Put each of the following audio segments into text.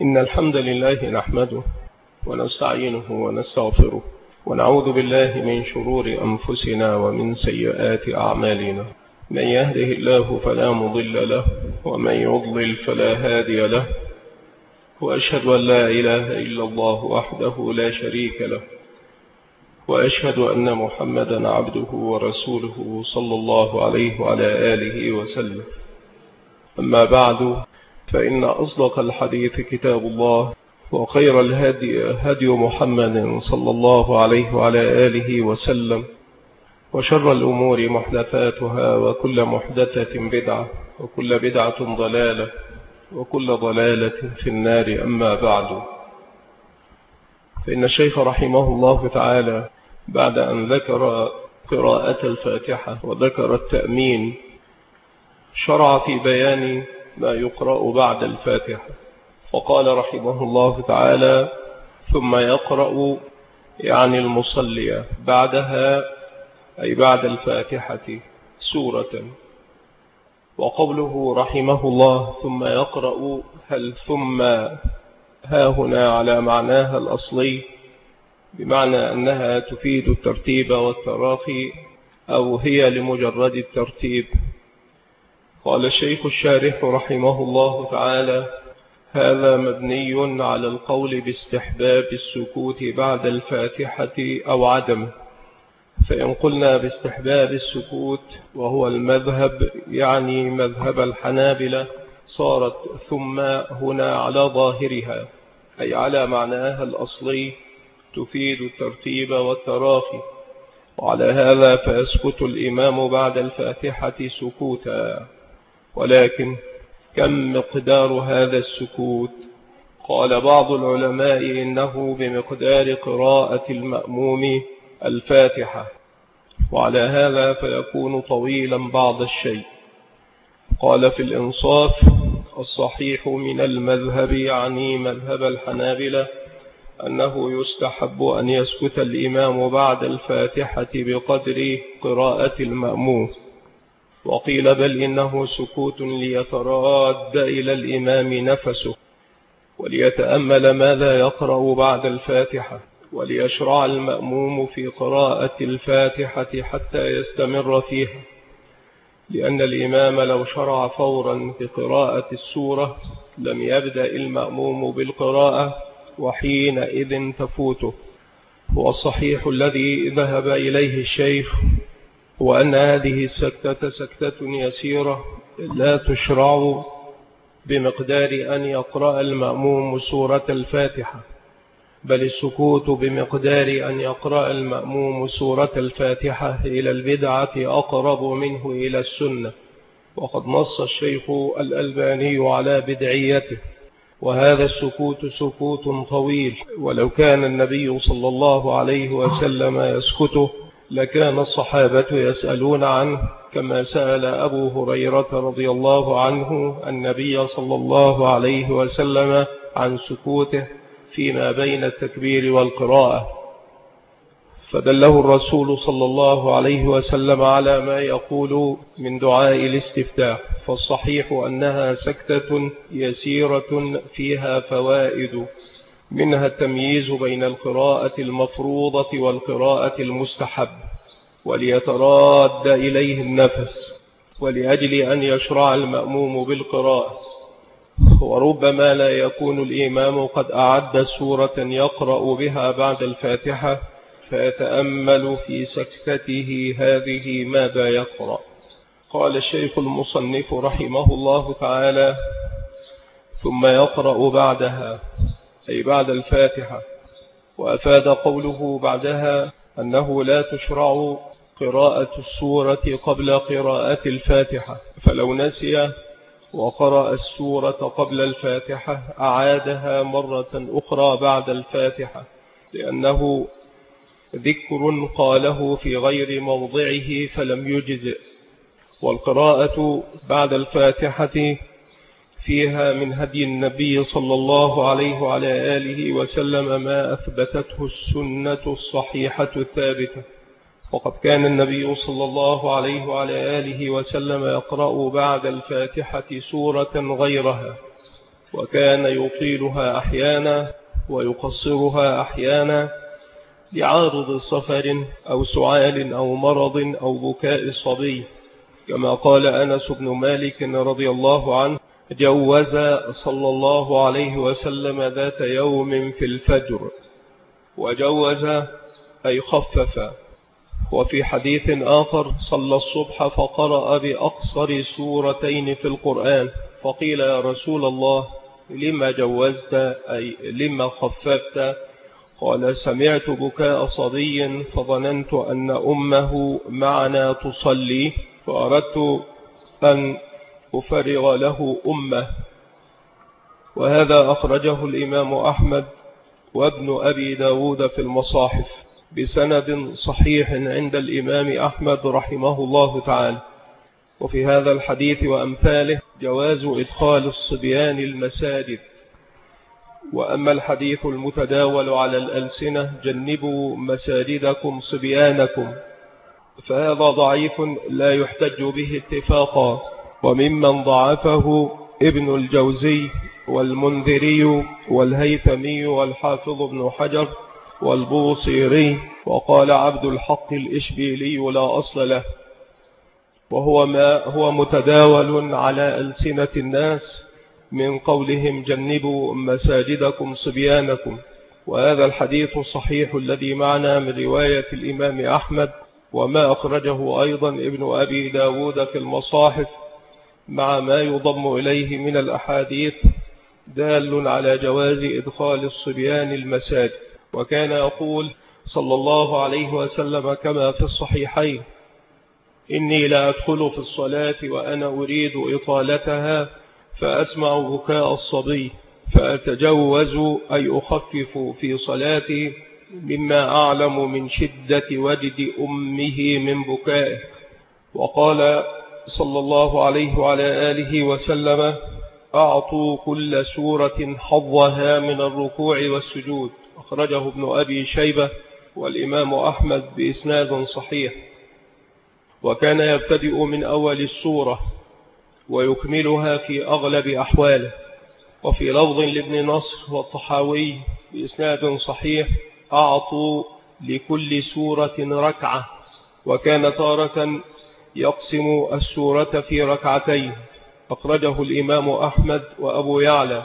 إن الحمد لله نحمده ونستعينه ونستغفره ونعوذ بالله من شرور أنفسنا ومن سيئات أعمالنا. من يهده الله فلا مضل له ومن يضلل فلا هادي له، وأشهد أن لا إله إلا الله وحده لا شريك له، وأشهد أن محمدا عبده ورسوله صلى الله عليه وعلى آله وسلم. أما بعد، فإن أصدق الحديث كتاب الله، وخير الهدي هدي محمد صلى الله عليه وعلى آله وسلم، وشر الأمور محدثاتها، وكل محدثة بدعة، وكل بدعة ضلالة، وكل ضلالة في النار. أما بعد، فإن الشيخ رحمه الله تعالى بعد أن ذكر قراءة الفاتحة وذكر التأمين، شرع في بيان ما يقرأ بعد الفاتحة، وقال رحمه الله تعالى: ثم يقرأ يعني المصلي بعدها، أي بعد الفاتحة، سورة. وقوله رحمه الله ثم يقرأ، هل ثم ها هنا على معناها الأصلي، بمعنى أنها تفيد الترتيب والتراخي، أو هي لمجرد الترتيب؟ قال الشيخ الشارح رحمه الله تعالى: هذا مبني على القول باستحباب السكوت بعد الفاتحة أو عدمه. فإن قلنا باستحباب السكوت وهو المذهب، يعني مذهب الحنابلة، صارت ثم هنا على ظاهرها، أي على معناها الأصلي، تفيد الترتيب والتراخي. وعلى هذا فيسكت الإمام بعد الفاتحة سكوتا. ولكن كم مقدار هذا السكوت؟ قال بعض العلماء إنه بمقدار قراءة المأموم الفاتحة، وعلى هذا فيكون طويلا بعض الشيء. قال في الإنصاف: الصحيح من المذهب، يعني مذهب الحنابلة، أنه يستحب أن يسكت الإمام بعد الفاتحة بقدر قراءة المأموم. وقيل بل إنه سكوت ليتراد إلى الإمام نفسه، وليتأمل ماذا يقرأ بعد الفاتحة، وليشرع المأموم في قراءة الفاتحة حتى يستمر فيها، لأن الإمام لو شرع فورا بقراءة السورة لم يبدأ المأموم بالقراءة، وحينئذ تفوته. والصحيح الذي ذهب إليه الشيخ هو أن هذه السكتة سكتة يسيرة لا تشرع بمقدار أن يقرأ المأموم سورة الفاتحة، بل السكوت بمقدار أن يقرأ المأموم سورة الفاتحة إلى البدعة أقرب منه إلى السنة. وقد نص الشيخ الألباني على بدعيته. وهذا السكوت سكوت طويل، ولو كان النبي صلى الله عليه وسلم يسكته لكان الصحابة يسألون عنه، كما سأل أبو هريرة رضي الله عنه النبي صلى الله عليه وسلم عن سكوته فيما بين التكبير والقراءة، فدله الرسول صلى الله عليه وسلم على ما يقول من دعاء الاستفتاح. فالصحيح أنها سكتة يسيرة فيها فوائد، منها التمييز بين القراءة المفروضة والقراءة المستحب، وليتراد إليه النفس، ولأجل أن يشرع المأموم بالقراءة. وربما لا يكون الإمام قد أعد سورة يقرأ بها بعد الفاتحة، فيتأمل في سكتته هذه ماذا يقرأ. قال الشيخ المصنف رحمه الله تعالى: ثم يقرأ بعدها، أي بعد الفاتحة. وأفاد قوله بعدها أنه لا تشرع قراءة السورة قبل قراءة الفاتحة، فلو نسي وقرأ السورة قبل الفاتحة أعادها مرة أخرى بعد الفاتحة، لأنه ذكر قاله في غير موضعه فلم يجزئ. والقراءة بعد الفاتحة فيها من هدي النبي صلى الله عليه وعلى آله وسلم ما أثبتته السنة الصحيحة الثابتة. وقد كان النبي صلى الله عليه وعلى آله وسلم يقرأ بعد الفاتحة سورة غيرها، وكان يطيلها أحيانا ويقصرها أحيانا لعارض سفر أو سعال أو مرض أو بكاء الصبي، كما قال أنس بن مالك رضي الله عنه: جوز صلى الله عليه وسلم ذات يوم في الفجر. وجوز أي خفف. وفي حديث آخر: صلى الصبح فقرأ بأقصر سورتين في القرآن، فقيل: يا رسول الله لما جوزت أي لما خففت؟ قال: سمعت بكاء صبي فظننت أن أمه معنا تصلي فأردت أن أفرغ له أمه. وهذا أخرجه الإمام أحمد وابن أبي داود في المصاحف بسند صحيح عند الإمام أحمد رحمه الله تعالى. وفي هذا الحديث وأمثاله جواز إدخال الصبيان المساجد. وأما الحديث المتداول على الألسنة: جنبوا مساجدكم صبيانكم، فهذا ضعيف لا يحتج به اتفاقا. وممن ضعفه ابن الجوزي والمنذري والهيثمي والحافظ ابن حجر والبوصيري، وقال عبد الحق الإشبيلي: لا أصل له، وهو ما هو متداول على ألسنة الناس من قولهم: جنبوا مساجدكم صبيانكم. وهذا الحديث صحيح الذي معنا من رواية الإمام أحمد، وما أخرجه أيضا ابن أبي داود في المصاحف مع ما يضم إليه من الأحاديث دال على جواز إدخال الصبيان المساجد. وكان يقول صلى الله عليه وسلم كما في الصحيحين: إني لا أدخل في الصلاة وأنا أريد إطالتها فأسمع بكاء الصبي فأتجوز أي أخفف في صلاتي مما أعلم من شدة وجد أمه من بكائه. وقال صلى الله عليه وعلى آله وسلم: أعطوا كل سورة حظها من الركوع والسجود. أخرجه ابن أبي شيبة والإمام أحمد بإسناد صحيح. وكان يبتدئ من أول السورة ويكملها في أغلب أحواله. وفي لفظ لابن نصر والطحاوي بإسناد صحيح: أعطوا لكل سورة ركعة. وكان تارة يقسم السورة في ركعتين، أخرجه الإمام أحمد وأبو يعلى.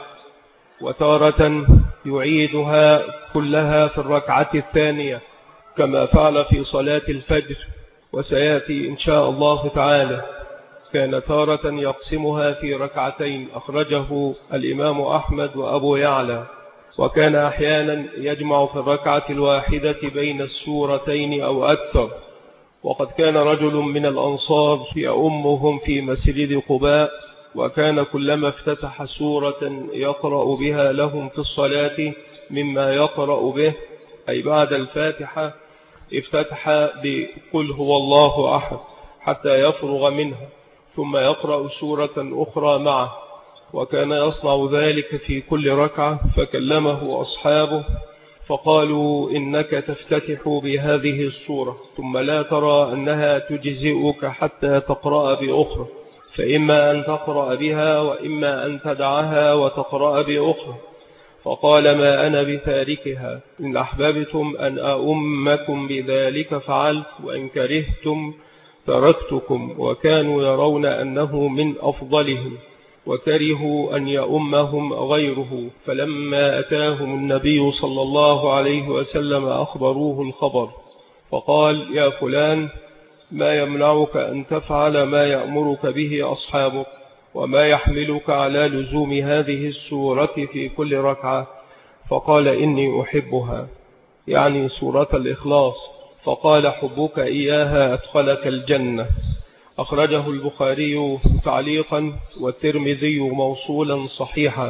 وتارة يعيدها كلها في الركعة الثانية كما فعل في صلاة الفجر، وسيأتي إن شاء الله تعالى. كان تارة يقسمها في ركعتين، أخرجه الإمام أحمد وأبو يعلى. وكان أحيانا يجمع في الركعة الواحدة بين السورتين أو أكثر. وقد كان رجل من الأنصار يؤمهم في مسجد قباء، وكان كلما افتتح سورة يقرأ بها لهم في الصلاة مما يقرأ به أي بعد الفاتحة افتتح بقل هو الله أحد حتى يفرغ منها، ثم يقرأ سورة أخرى معه. وكان يصنع ذلك في كل ركعة، فكلمه أصحابه فقالوا: إنك تفتتح بهذه السورة ثم لا ترى أنها تجزئك حتى تقرأ بأخرى، فإما أن تقرأ بها وإما أن تدعها وتقرأ بأخرى. فقال: ما أنا بتاركها، إن أحببتم أن أؤمكم بذلك فعلت، وإن كرهتم تركتكم. وكانوا يرون أنه من أفضلهم، وكرهوا أن يؤمهم غيره. فلما أتاهم النبي صلى الله عليه وسلم أخبروه الخبر، فقال: يا فلان، ما يمنعك أن تفعل ما يأمرك به أصحابك؟ وما يحملك على لزوم هذه السورة في كل ركعة؟ فقال: إني أحبها، يعني سورة الإخلاص. فقال: حبك إياها أدخلك الجنة. أخرجه البخاري تعليقا والترمذي موصولا صحيحا.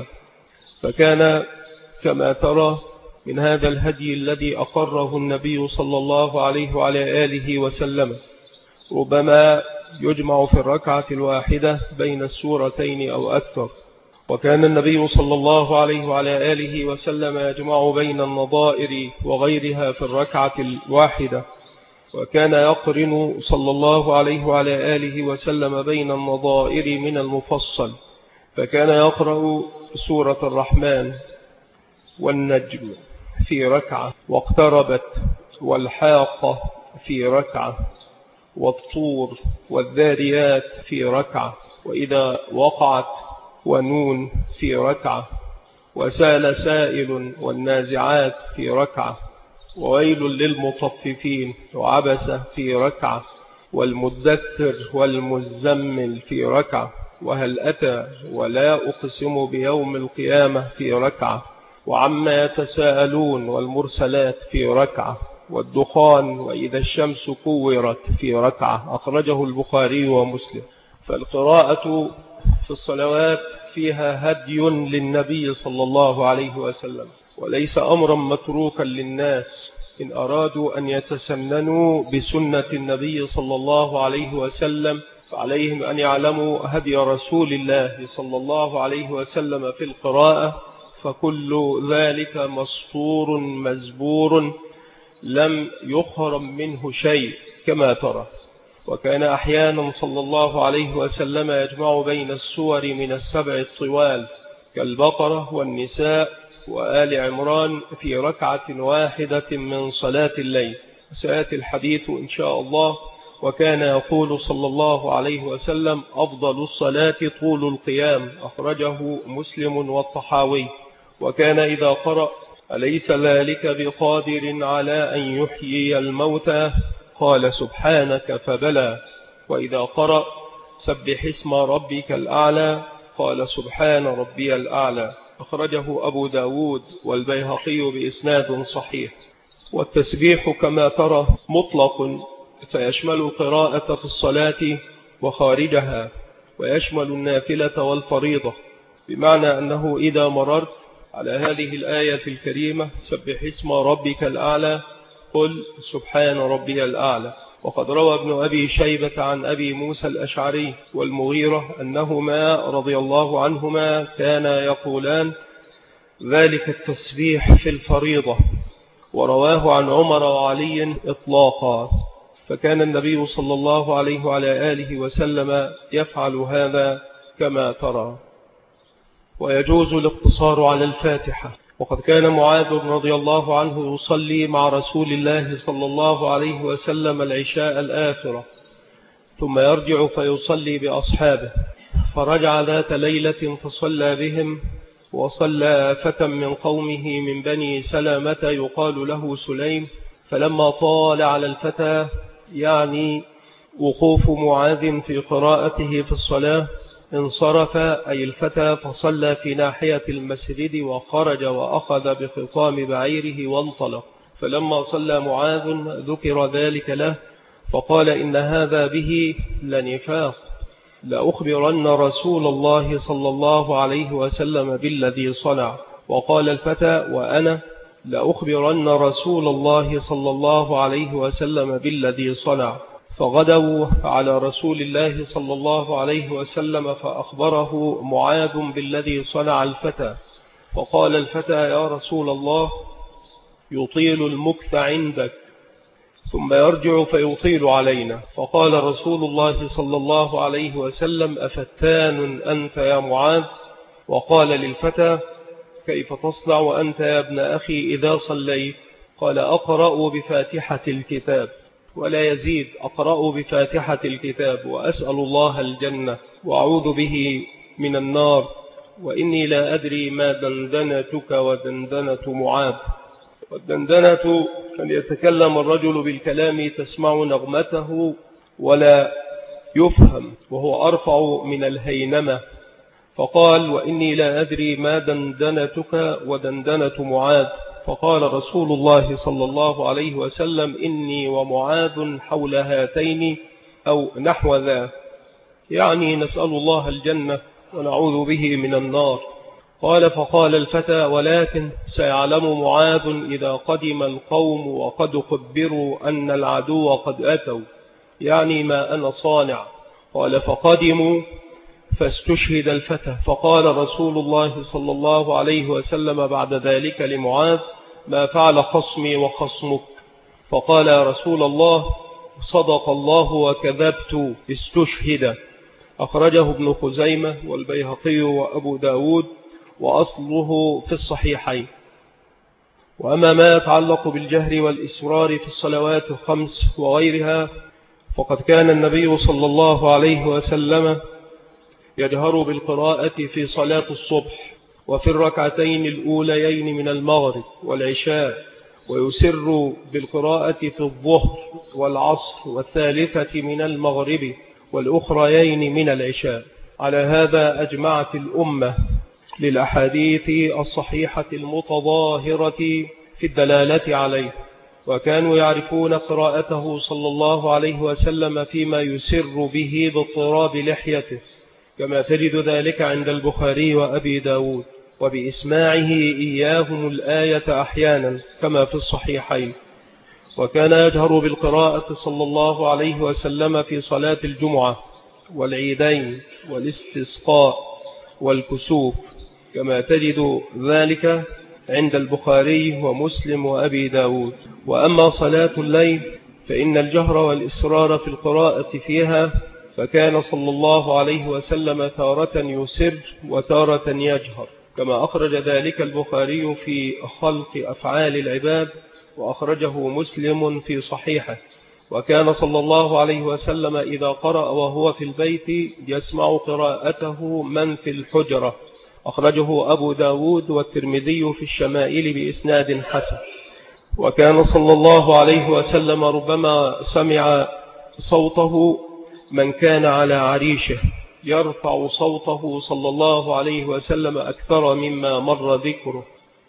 فكان كما ترى من هذا الهدي الذي أقره النبي صلى الله عليه وعلى آله وسلم، ربما يجمع في الركعة الواحدة بين السورتين أو أكثر. وكان النبي صلى الله عليه وعلى آله وسلم يجمع بين النظائر وغيرها في الركعة الواحدة. وكان يقرن صلى الله عليه وعلى آله وسلم بين النظائر من المفصل، فكان يقرأ سورة الرحمن والنجم في ركعة، واقتربت والحاقة في ركعة، والطور والذاريات في ركعة، وإذا وقعت ونون في ركعة، وسال سائل والنازعات في ركعة، وويل للمطففين وعبس في ركعة، والمدثر والمزمل في ركعة، وهل أتى ولا أقسم بيوم القيامة في ركعة، وعما يتساءلون والمرسلات في ركعة، والدخان وإذا الشمس كورت في ركعة. أخرجه البخاري ومسلم. فالقراءة في الصلوات فيها هدي للنبي صلى الله عليه وسلم، وليس أمرا متروكا للناس إن أرادوا أن يتسننوا بسنة النبي صلى الله عليه وسلم، فعليهم أن يعلموا هدي رسول الله صلى الله عليه وسلم في القراءة، فكل ذلك مسطور مزبور لم يخرم منه شيء كما ترى. وكان أحيانا صلى الله عليه وسلم يجمع بين السور من السبع الطوال كالبقرة والنساء وآل عمران في ركعة واحدة من صلاة الليل، سيأتي الحديث إن شاء الله. وكان يقول صلى الله عليه وسلم: أفضل الصلاة طول القيام. أخرجه مسلم والطحاوي. وكان إذا قرأ: أليس ذلك بقادر على أن يحيي الموتى؟ قال: سبحانك فبلى. وإذا قرأ: سبح اسم ربك الأعلى، قال: سبحان ربي الأعلى. أخرجه أبو داود والبيهقي بإسناد صحيح. والتسبيح كما ترى مطلق، فيشمل القراءة في الصلاة وخارجها، ويشمل النافلة والفريضة، بمعنى أنه إذا مررت على هذه الآية الكريمة: سبح اسم ربك الأعلى، قل سبحان ربي الأعلى. وقد روى ابن أبي شيبة عن أبي موسى الأشعري والمغيرة أنهما رضي الله عنهما كانا يقولان ذلك التسبيح في الفريضة، ورواه عن عمر وعلي إطلاقا. فكان النبي صلى الله عليه وعلى آله وسلم يفعل هذا كما ترى. ويجوز الاقتصار على الفاتحة. وقد كان معاذ رضي الله عنه يصلي مع رسول الله صلى الله عليه وسلم العشاء الآخرة، ثم يرجع فيصلي بأصحابه. فرجع ذات ليلة فصلى بهم، وصلى فتى من قومه من بني سلامة يقال له سليم، فلما طال على الفتى، يعني وقوف معاذ في قراءته في الصلاة، انصرف أي الفتى فصلى في ناحية المسجد، وخرج وأخذ بخطام بعيره وانطلق. فلما صلى معاذ ذكر ذلك له، فقال: إن هذا به لنفاق، لأخبرن رسول الله صلى الله عليه وسلم بالذي صنع. وقال الفتى: وأنا لأخبرن رسول الله صلى الله عليه وسلم بالذي صنع. فغدوا على رسول الله صلى الله عليه وسلم فأخبره معاذ بالذي صنع الفتى. فقال الفتى: يا رسول الله، يطيل المكث عندك ثم يرجع فيطيل علينا. فقال رسول الله صلى الله عليه وسلم: أفتان أنت يا معاذ؟ وقال للفتى: كيف تصنع وأنت يا ابن أخي إذا صليت؟ قال: أقرأ بفاتحة الكتاب، ولا يزيد: أقرأ بفاتحة الكتاب، وأسأل الله الجنة، وأعوذ به من النار، وإني لا أدري ما دندنتك ودندنة معاذ. والدندنة أن يتكلم الرجل بالكلام تسمع نغمته ولا يفهم، وهو أرفع من الهينمة. فقال: وإني لا أدري ما دندنتك ودندنة معاذ. فقال رسول الله صلى الله عليه وسلم: إني ومعاذ حول هاتين أو نحو ذا، يعني نسأل الله الجنة ونعوذ به من النار. قال: فقال الفتى: ولكن سيعلم معاذ إذا قدم القوم وقد خبروا أن العدو قد أتوا، يعني ما أنا صانع. قال: فقدموا فاستشهد الفتى. فقال رسول الله صلى الله عليه وسلم بعد ذلك لمعاذ: ما فعل خصمي وخصمك؟ فقال: يا رسول الله، صدق الله وكذبت، استشهد. أخرجه ابن خزيمة والبيهقي وأبو داود وأصله في الصحيحين. وأما ما يتعلق بالجهر والإسرار في الصلوات الخمس وغيرها فقد كان النبي صلى الله عليه وسلم يجهر بالقراءة في صلاة الصبح وفي الركعتين الأوليين من المغرب والعشاء، ويسر بالقراءة في الظهر والعصر والثالثة من المغرب والأخريين من العشاء. على هذا أجمعت الأمة للأحاديث الصحيحة المتظاهرة في الدلالة عليه، وكانوا يعرفون قراءته صلى الله عليه وسلم فيما يسر به باضطراب لحيته، كما تجد ذلك عند البخاري وأبي داود، وبإسماعه إياهم الآية أحيانا كما في الصحيحين. وكان يجهر بالقراءة صلى الله عليه وسلم في صلاة الجمعة والعيدين والاستسقاء والكسوف، كما تجد ذلك عند البخاري ومسلم وأبي داود. وأما صلاة الليل فإن الجهر والإسرار في القراءة فيها فكان صلى الله عليه وسلم تارة يسر وتارة يجهر، كما أخرج ذلك البخاري في خلق أفعال العباد، وأخرجه مسلم في صحيحه. وكان صلى الله عليه وسلم إذا قرأ وهو في البيت يسمع قراءته من في الحجرة، أخرجه أبو داود والترمذي في الشمائل بإسناد حسن. وكان صلى الله عليه وسلم ربما سمع صوته من كان على عريشه يرفع صوته صلى الله عليه وسلم أكثر مما مر ذكره،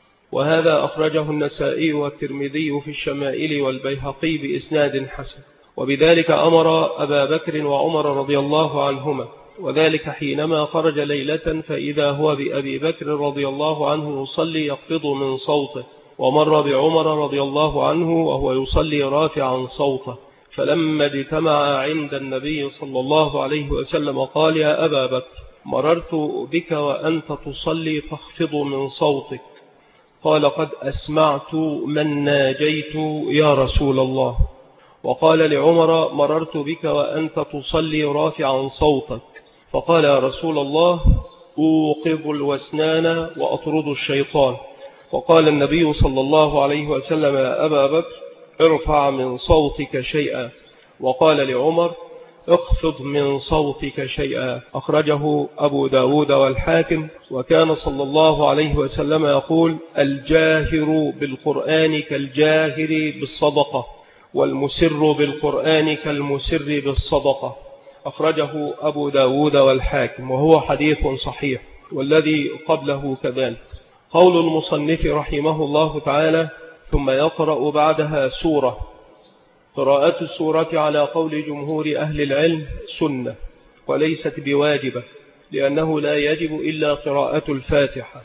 وهذا أخرجه النسائي والترمذي في الشمائل والبيهقي بإسناد حسن. وبذلك أمر أبا بكر وعمر رضي الله عنهما، وذلك حينما خرج ليلة فإذا هو بأبي بكر رضي الله عنه يصلي يخفض من صوته، ومر بعمر رضي الله عنه وهو يصلي رافعا صوته، فلما اجتمع عند النبي صلى الله عليه وسلم قال: يا أبا بكر، مررت بك وأنت تصلي تخفض من صوتك. قال: قد أسمعت من ناجيت يا رسول الله. وقال لعمر: مررت بك وأنت تصلي رافعا صوتك. فقال: يا رسول الله، أوقظ الوسنان وأطرد الشيطان. وقال النبي صلى الله عليه وسلم: يا أبا بكر، ارفع من صوتك شيئا. وقال لعمر: اخفض من صوتك شيئا. أخرجه أبو داود والحاكم. وكان صلى الله عليه وسلم يقول: الجاهر بالقرآن كالجاهر بالصدقة، والمسر بالقرآن كالمسر بالصدقة. أخرجه أبو داود والحاكم، وهو حديث صحيح، والذي قبله كذلك. قول المصنف رحمه الله تعالى: ثم يقرأ بعدها سورة. قراءة السورة على قول جمهور أهل العلم سنة وليست بواجبة، لأنه لا يجب إلا قراءة الفاتحة.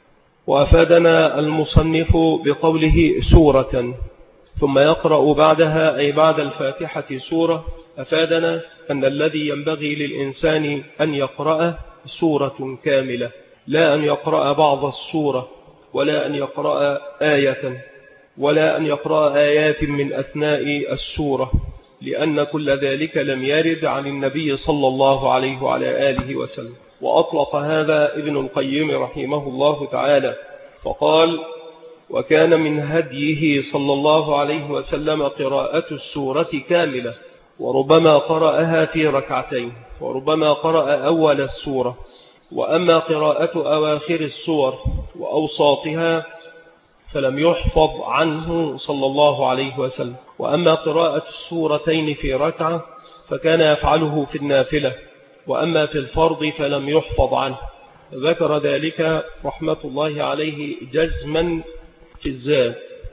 وأفادنا المصنف بقوله سورة ثم يقرأ بعدها أي بعد الفاتحة سورة، أفادنا أن الذي ينبغي للإنسان أن يقرأ سورة كاملة، لا أن يقرأ بعض السورة، ولا أن يقرأ آية، ولا أن يقرأ آيات من أثناء السورة، لأن كل ذلك لم يرد عن النبي صلى الله عليه وعلى آله وسلم. وأطلق هذا ابن القيم رحمه الله تعالى فقال: وكان من هديه صلى الله عليه وسلم قراءة السورة كاملة، وربما قرأها في ركعتين، وربما قرأ أول السورة. وأما قراءة أواخر السور وأوساطها فلم يحفظ عنه صلى الله عليه وسلم. وأما قراءة السورتين في ركعة فكان يفعله في النافلة، وأما في الفرض فلم يحفظ عنه. ذكر ذلك رحمة الله عليه جزما في الزاد،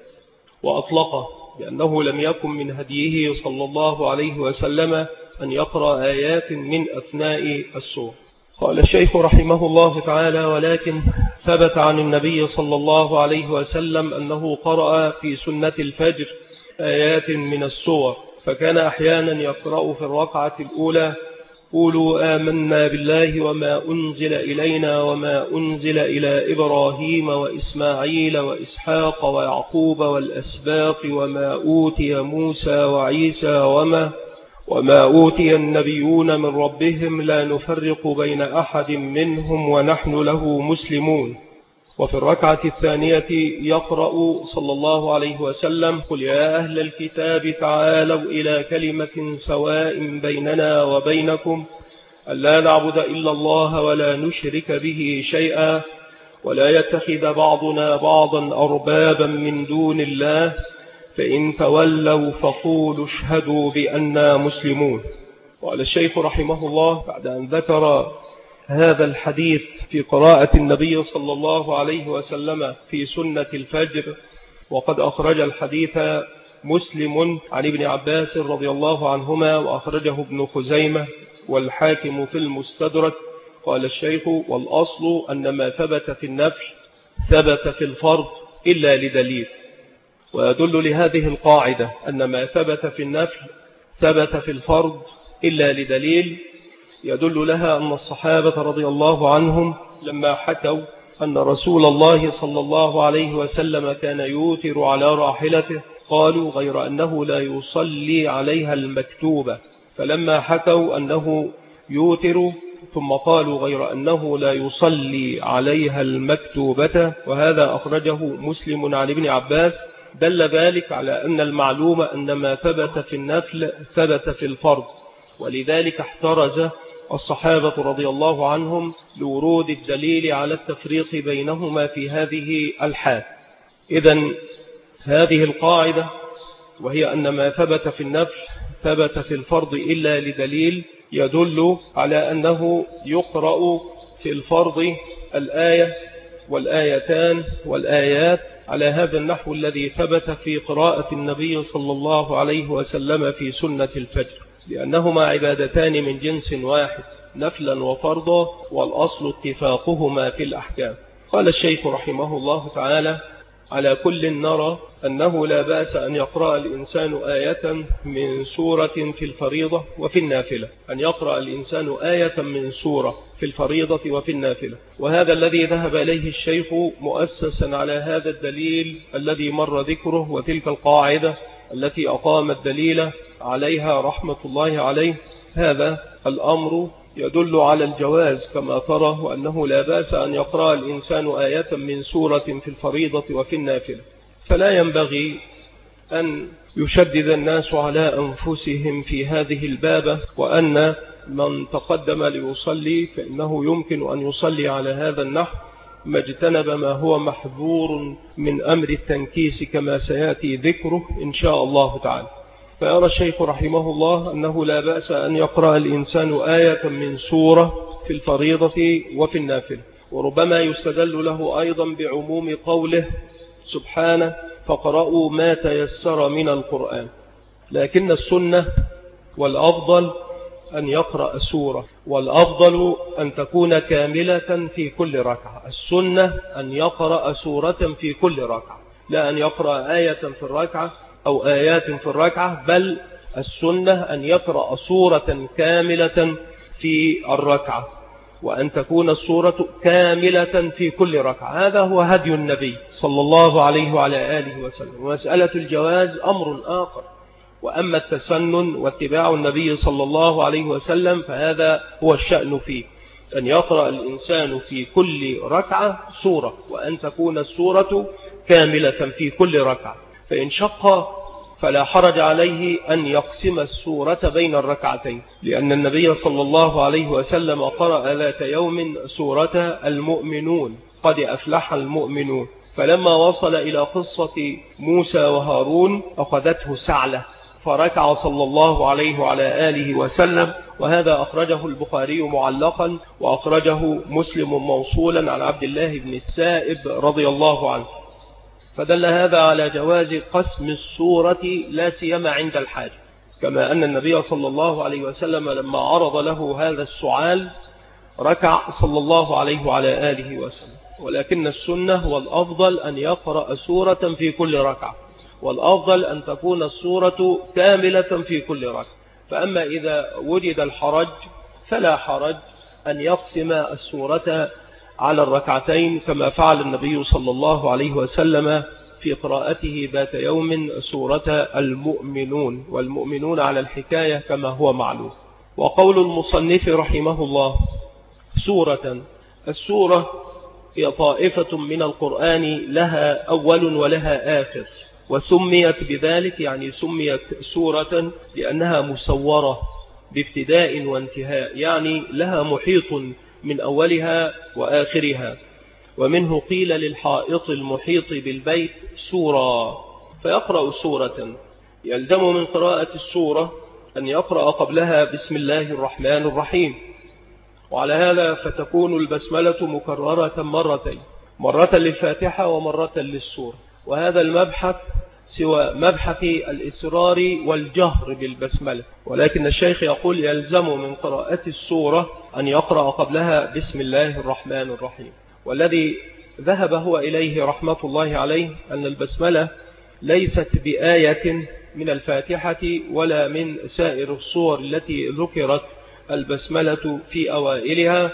وأطلقه بأنه لم يكن من هديه صلى الله عليه وسلم أن يقرأ آيات من أثناء السور. قال الشيخ رحمه الله تعالى: ولكن ثبت عن النبي صلى الله عليه وسلم أنه قرأ في سنة الفجر آيات من السور، فكان أحيانا يقرأ في الركعة الأولى: قولوا آمنا بالله وما أنزل إلينا وما أنزل إلى إبراهيم وإسماعيل وإسحاق ويعقوب والأسباط وما أوتي موسى وعيسى وما أوتي النبيون من ربهم لا نفرق بين أحد منهم ونحن له مسلمون. وفي الركعة الثانية يقرأ صلى الله عليه وسلم: قل يا أهل الكتاب تعالوا إلى كلمة سواء بيننا وبينكم ألا نعبد إلا الله ولا نشرك به شيئا ولا يتخذ بعضنا بعضا أربابا من دون الله فإن تولوا فقولوا اشهدوا بأننا مسلمون. وقال الشيخ رحمه الله بعد أن ذكر هذا الحديث في قراءة النبي صلى الله عليه وسلم في سنة الفجر، وقد أخرج الحديث مسلم عن ابن عباس رضي الله عنهما وأخرجه ابن خزيمة والحاكم في المستدرك، قال الشيخ: والأصل أن ما ثبت في النفل ثبت في الفرض إلا لدليل. ويدل لهذه القاعدة أن ما ثبت في النفل ثبت في الفرض إلا لدليل، يدل لها أن الصحابة رضي الله عنهم لما حكوا أن رسول الله صلى الله عليه وسلم كان يوتر على راحلته قالوا غير أنه لا يصلي عليها المكتوبة، فلما حكوا أنه يوتر ثم قالوا غير أنه لا يصلي عليها المكتوبة، وهذا أخرجه مسلم عن ابن عباس، دل ذلك على أن المعلوم أن ما ثبت في النفل ثبت في الفرض، ولذلك احترز الصحابة رضي الله عنهم لورود الدليل على التفريق بينهما في هذه الحال. إذن هذه القاعدة، وهي أن ما ثبت في النفل ثبت في الفرض إلا لدليل، يدل على أنه يقرأ في الفرض الآية والآيتان والآيات على هذا النحو الذي ثبت في قراءة النبي صلى الله عليه وسلم في سنة الفجر، لأنهما عبادتان من جنس واحد نفلا وفرضا، والأصل اتفاقهما في الأحكام. قال الشيخ رحمه الله تعالى: على كل نرى أنه لا بأس أن يقرأ الإنسان آية من سورة في الفريضة وفي النافلة، أن يقرأ الإنسان آية من سورة في الفريضة وفي النافلة، وهذا الذي ذهب إليه الشيخ مؤسسا على هذا الدليل الذي مر ذكره، وتلك القاعدة التي أقام الدليل عليها رحمة الله عليه. هذا الأمر يدل على الجواز كما ترى، وأنه لا بأس أن يقرأ الإنسان آية من سورة في الفريضة وفي النافلة، فلا ينبغي أن يشدد الناس على أنفسهم في هذه البابة، وأن من تقدم ليصلي فإنه يمكن أن يصلي على هذا النحو ما اجتنب ما هو محظور من أمر التنكيس كما سيأتي ذكره إن شاء الله تعالى. فيرى الشيخ رحمه الله أنه لا بأس أن يقرأ الإنسان آية من سورة في الفريضة وفي النافلة، وربما يستدل له أيضا بعموم قوله سبحانه: فقرأوا ما تيسر من القرآن. لكن السنة والأفضل أن يقرأ سورة، والأفضل أن تكون كاملة في كل ركعة. السنة أن يقرأ سورة في كل ركعة، لا أن يقرأ آية في الركعة أو آيات في الركعة، بل السنة أن يقرأ سورة كاملة في الركعة، وأن تكون السورة كاملة في كل ركعة. هذا هو هدي النبي صلى الله عليه وعلى آله وسلم. ومسألة الجواز أمر آخر، وأما التسنن واتباع النبي صلى الله عليه وسلم فهذا هو الشأن فيه، أن يقرأ الإنسان في كل ركعة سورة، وأن تكون السورة كاملة في كل ركعة. فإن شق فلا حرج عليه أن يقسم السورة بين الركعتين، لأن النبي صلى الله عليه وسلم قرأ ذات يوم سورة المؤمنون، قد أفلح المؤمنون، فلما وصل إلى قصة موسى وهارون أخذته سعلة فركع صلى الله عليه وعلى آله وسلم. وهذا أخرجه البخاري معلقا، وأخرجه مسلم موصولا عن عبد الله بن السائب رضي الله عنه. فدل هذا على جواز قسم السورة لا سيما عند الحاجة، كما أن النبي صلى الله عليه وسلم لما عرض له هذا السؤال ركع صلى الله عليه وعلى آله وسلم. ولكن السنة والأفضل أن يقرأ سورة في كل ركعة، والأفضل أن تكون السورة كاملة في كل ركعة. فأما إذا وجد الحرج فلا حرج أن يقسم السورة على الركعتين كما فعل النبي صلى الله عليه وسلم في قراءته ذات يوم سورة المؤمنون، والمؤمنون على الحكاية كما هو معلوم. وقول المصنف رحمه الله سورة، السورة هي طائفة من القرآن لها أول ولها آخر، وسميت بذلك يعني سميت سورة لأنها مسورة بابتداء وانتهاء، يعني لها محيط من أولها وآخرها. ومنه قيل للحائط المحيط بالبيت سورة، فيقرأ سورة. يلزم من قراءة السورة أن يقرأ قبلها بسم الله الرحمن الرحيم، وعلى هذا فتكون البسملة مكررة مرتين، مرة للفاتحة ومرة للسورة. وهذا المبحث سوى مبحث الإسرار والجهر بالبسملة، ولكن الشيخ يقول يلزم من قراءة السورة أن يقرأ قبلها بسم الله الرحمن الرحيم. والذي ذهب هو إليه رحمة الله عليه أن البسملة ليست بآية من الفاتحة ولا من سائر الصور التي ذكرت البسملة في أوائلها،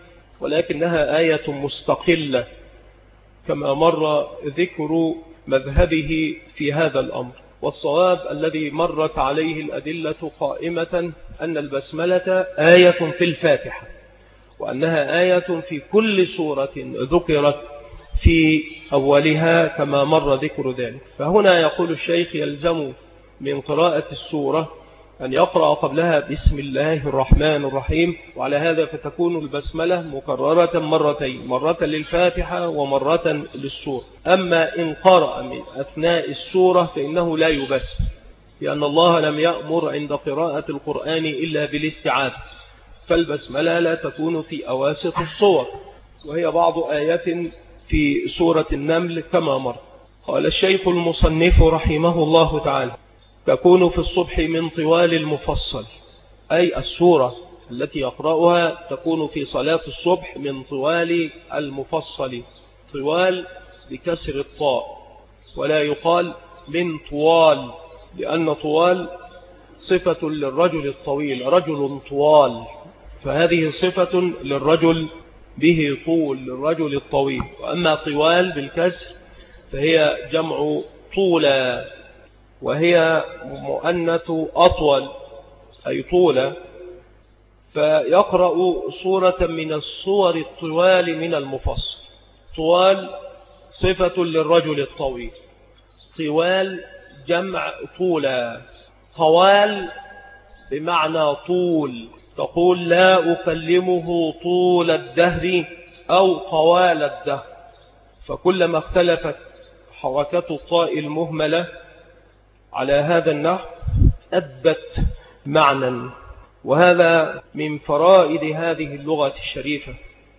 ولكنها آية مستقلة كما مر ذكر مذهبه في هذا الأمر. والصواب الذي مرت عليه الأدلة قائمة أن البسملة آية في الفاتحة، وأنها آية في كل سورة ذكرت في أولها كما مر ذكر ذلك. فهنا يقول الشيخ يلزم من قراءة السورة أن يقرأ قبلها بسم الله الرحمن الرحيم، وعلى هذا فتكون البسملة مكررة مرتين، مرة للفاتحة ومرة للسورة. أما إن قرأ من أثناء السورة فإنه لا يبسم، لأن الله لم يأمر عند قراءة القرآن إلا بالاستعاذة، فالبسملة لا تكون في أواسط الصور، وهي بعض آيات في سورة النمل كما مر. قال الشيخ المصنف رحمه الله تعالى تكون في الصبح من طوال المفصل، أي السورة التي يقرأها تكون في صلاة الصبح من طوال المفصل، طوال بكسر الطاء، ولا يقال من طوال، لأن طوال صفة للرجل الطويل، رجل طوال، فهذه صفة للرجل به طول، للرجل الطويل. وأما طوال بالكسر فهي جمع طولا، وهي مؤنث أطول أي طولة، فيقرأ صورة من الصور الطوال من المفصل. طوال صفة للرجل الطويل، طوال جمع طولا، طوال بمعنى طول، تقول لا أكلمه طول الدهر أو طوال الدهر، فكلما اختلفت حركة الطاء المهملة على هذا النحو أثبت معنى. وهذا من فرائد هذه اللغة الشريفة.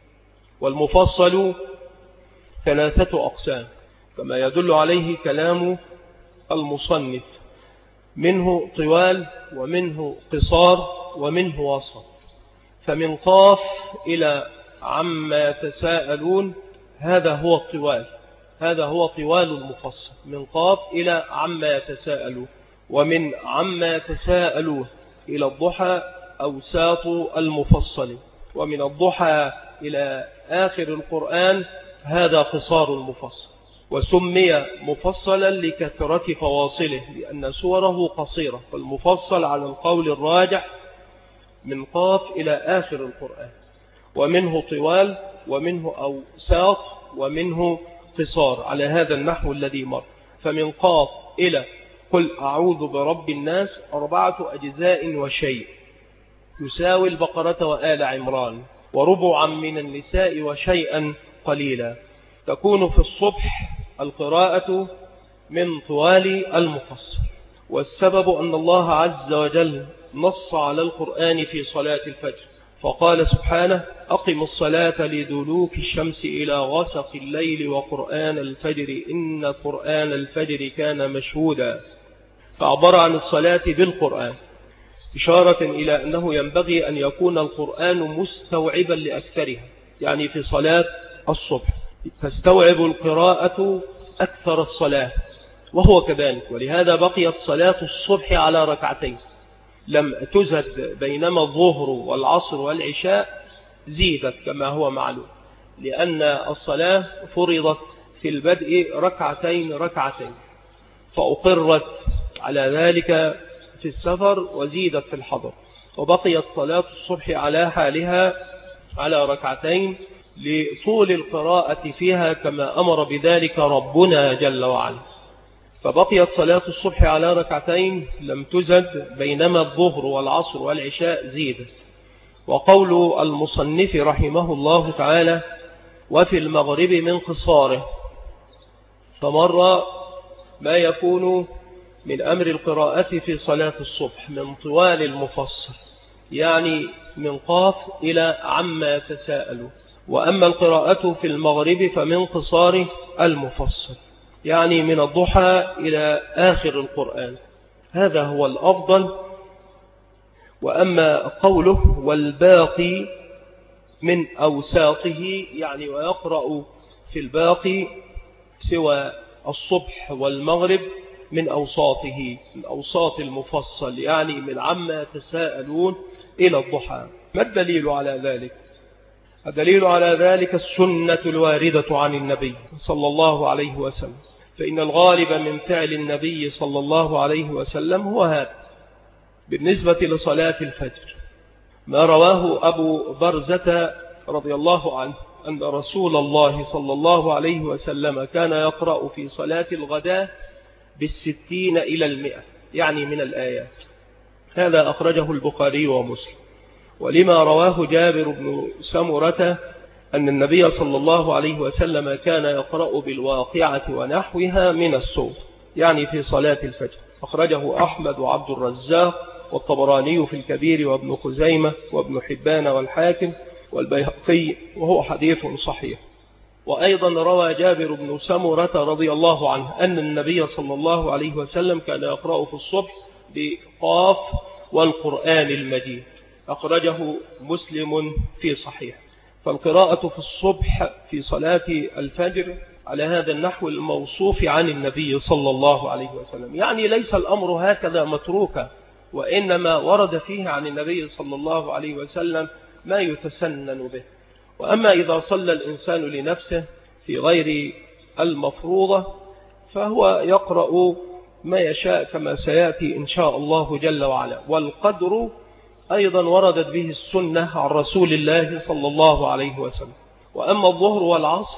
والمفصل ثلاثة أقسام كما يدل عليه كلام المصنف، منه طوال ومنه قصار ومنه وسط. فمن قاف إلى عما يتساءلون هذا هو الطوال، هذا هو طوال المفصل، من قاف إلى عما يتساءلون. ومن عما يتساءلون إلى الضحى أوساط المفصل، ومن الضحى إلى آخر القرآن هذا قصار المفصل. وسمي مفصلا لكثرة فواصله لأن سوره قصيرة، فالمفصل على القول الراجح من قاف إلى آخر القرآن. ومنه طوال ومنه أوساط ومنه قصار على هذا النحو الذي مر. فمن قاف إلى قل أعوذ برب الناس 4 أجزاء وشيء، يساوي البقرة وآل عمران، وربعا من النساء وشيئا قليلا. تكون في الصبح القراءة من طوال المفصل. والسبب أن الله عز وجل نص على القرآن في صلاة الفجر، فقال سبحانه أقم الصلاة لدلوك الشمس إلى غسق الليل وقرآن الفجر إن قرآن الفجر كان مشهودا، فعبر عن الصلاة بالقرآن إشارة إلى أنه ينبغي أن يكون القرآن مستوعبا لأكثرها، يعني في صلاة الصبح تستوعب القراءة أكثر الصلاة، وهو كذلك. ولهذا بقيت صلاة الصبح على ركعتين لم تزد، بينما الظهر والعصر والعشاء زيدت كما هو معلوم، لأن الصلاة فرضت في البدء ركعتين ركعتين، فأقرت على ذلك في السفر وزيدت في الحضر، وبقيت صلاة الصبح على حالها على ركعتين لطول القراءة فيها كما أمر بذلك ربنا جل وعلا. فبقيت صلاة الصبح على ركعتين لم تزد، بينما الظهر والعصر والعشاء زيدت. وقول المصنف رحمه الله تعالى وفي المغرب من قصاره، فمر ما يكون من أمر القراءة في صلاة الصبح من طوال المفصل، يعني من قاف إلى عما تساءلوا. وأما القراءة في المغرب فمن قصاره المفصل، يعني من الضحى إلى آخر القرآن، هذا هو الأفضل. وأما قوله والباقي من أوساطه، يعني ويقرأ في الباقي سوى الصبح والمغرب من أوساطه، من أوساط المفصل، يعني من عما تساءلون إلى الضحى. ما الدليل على ذلك؟ الدليل على ذلك السنة الواردة عن النبي صلى الله عليه وسلم، فإن الغالب من فعل النبي صلى الله عليه وسلم هو هذا. بالنسبة لصلاة الفجر ما رواه أبو برزة رضي الله عنه أن رسول الله صلى الله عليه وسلم كان يقرأ في صلاة الغداء 60 إلى 100، يعني من الآيات. هذا أخرجه البخاري ومسلم. ولما رواه جابر بن سمرة أن النبي صلى الله عليه وسلم كان يقرأ بالواقعة ونحوها من السور، يعني في صلاة الفجر. أخرجه أحمد وعبد الرزاق والطبراني في الكبير وابن خزيمة وابن حبان والحاكم والبيهقي، وهو حديث صحيح. وأيضا روى جابر بن سمرة رضي الله عنه أن النبي صلى الله عليه وسلم كان يقرأ في الصبح بقاف والقرآن المجيد، أخرجه مسلم في صحيح. فالقراءة في الصبح في صلاة الفجر على هذا النحو الموصوف عن النبي صلى الله عليه وسلم، يعني ليس الأمر هكذا متروكا، وإنما ورد فيه عن النبي صلى الله عليه وسلم ما يتسنن به. وأما إذا صلى الإنسان لنفسه في غير المفروضة فهو يقرأ ما يشاء كما سيأتي إن شاء الله جل وعلا. والقدر أيضا وردت به السنة عن رسول الله صلى الله عليه وسلم. وأما الظهر والعصر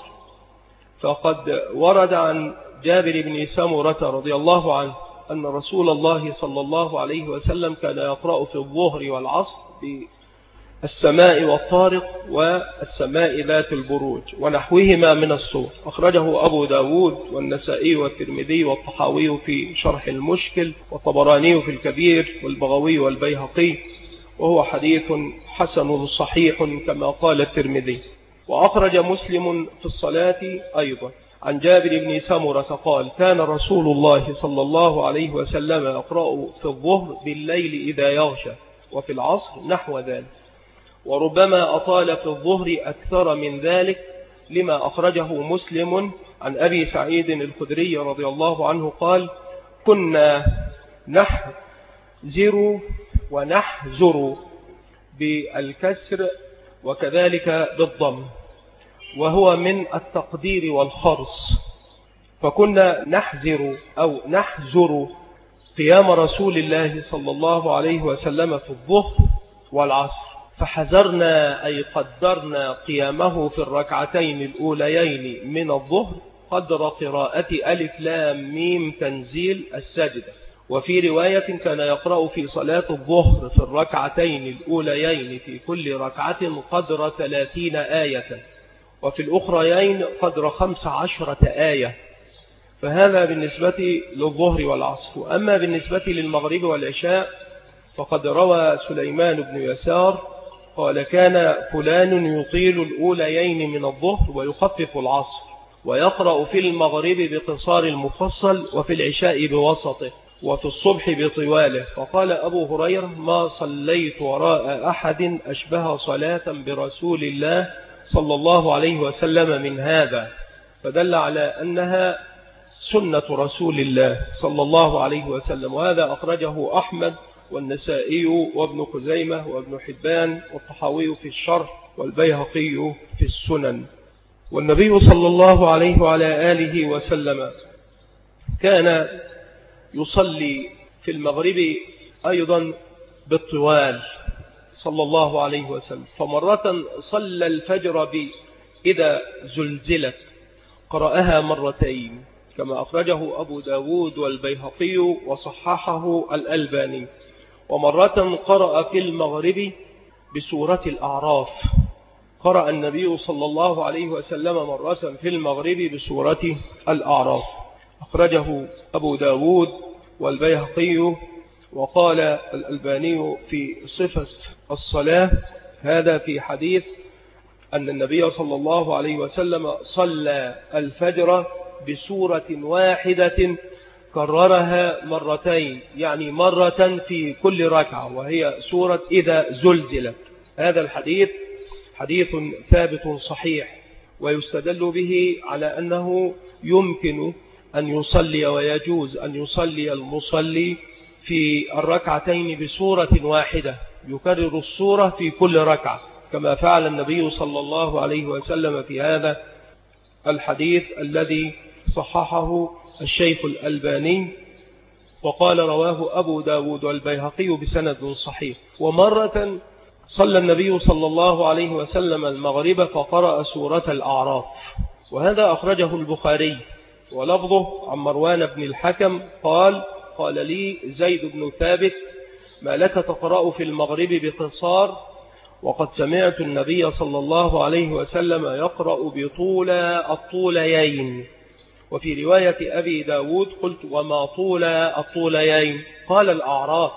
فقد ورد عن جابر بن سمرة رضي الله عنه أن رسول الله صلى الله عليه وسلم كان يقرأ في الظهر والعصر بالسماء والطارق والسماء ذات البروج ونحوهما من السور. أخرجه أبو داود والنسائي والترمذي والطحاوي في شرح المشكل، والطبراني في الكبير، والبغوي والبيهقي، وهو حديث حسن صحيح كما قال الترمذي. وأخرج مسلم في الصلاة أيضا عن جابر بن سمرة قال كان رسول الله صلى الله عليه وسلم يقرأ في الظهر بالليل إذا يغشى، وفي العصر نحو ذلك، وربما أطال في الظهر أكثر من ذلك، لما أخرجه مسلم عن أبي سعيد الخدري رضي الله عنه قال كنا نحزر ونحزر بالكسر وكذلك بالضم، وهو من التقدير والخرص. فكنا نحزر أو نحزر قيام رسول الله صلى الله عليه وسلم في الظهر والعصر، فحزرنا أي قدرنا قيامه في الركعتين الأوليين من الظهر قدر قراءة ألف لام ميم تنزيل السجدة. وفي رواية كان يقرأ في صلاة الظهر في الركعتين الأوليين في كل ركعة قدر 30 آية، وفي الأخريين قدر 15 آية. فهذا بالنسبة للظهر والعصر. وأما بالنسبة للمغرب والعشاء فقد روى سليمان بن يسار قال كان فلان يطيل الأوليين من الظهر ويخفف العصر، ويقرأ في المغرب بقصار المفصل، وفي العشاء بوسطه، وفي الصبح بطواله. فقال أبو هريرة ما صليت وراء أحد أشبه صلاة برسول الله صلى الله عليه وسلم من هذا، فدل على أنها سنة رسول الله صلى الله عليه وسلم. وهذا أخرجه أحمد والنسائي وابن خزيمة وابن حبان والطحاوي في الشرح والبيهقي في السنن. والنبي صلى الله عليه وعلى آله وسلم كان يصلي في المغرب أيضا بالطوال صلى الله عليه وسلم. فمرة صلى الفجر إذا زلزلت قرأها مرتين كما أخرجه أبو داود والبيهقي وصححه الألباني. ومرة قرأ في المغرب بسورة الأعراف، قرأ النبي صلى الله عليه وسلم مرة في المغرب بسورة الأعراف، أخرجه أبو داود والبيهقي. وقال الألباني في صفة الصلاة هذا في حديث أن النبي صلى الله عليه وسلم صلى الفجر بسورة واحدة كررها مرتين، يعني مرة في كل ركعة، وهي سورة إذا زلزلت. هذا الحديث حديث ثابت صحيح، ويستدل به على أنه يمكن أن يصلي ويجوز أن يصلي المصلي في الركعتين بسورة واحدة، يكرر السورة في كل ركعة كما فعل النبي صلى الله عليه وسلم في هذا الحديث الذي صححه الشيخ الألباني، وقال رواه أبو داود والبيهقي بسند صحيح. ومرة صلى النبي صلى الله عليه وسلم المغرب فقرأ سورة الأعراف، وهذا أخرجه البخاري، ولفظه عن مروان بن الحكم قال لي زيد بن ثابت: ما لك تقرأ في المغرب بقصار وقد سمعت النبي صلى الله عليه وسلم يقرأ بطول الطوليين. وفي رواية أبي داود قلت: وما طول الطوليين؟ قال: الأعراف.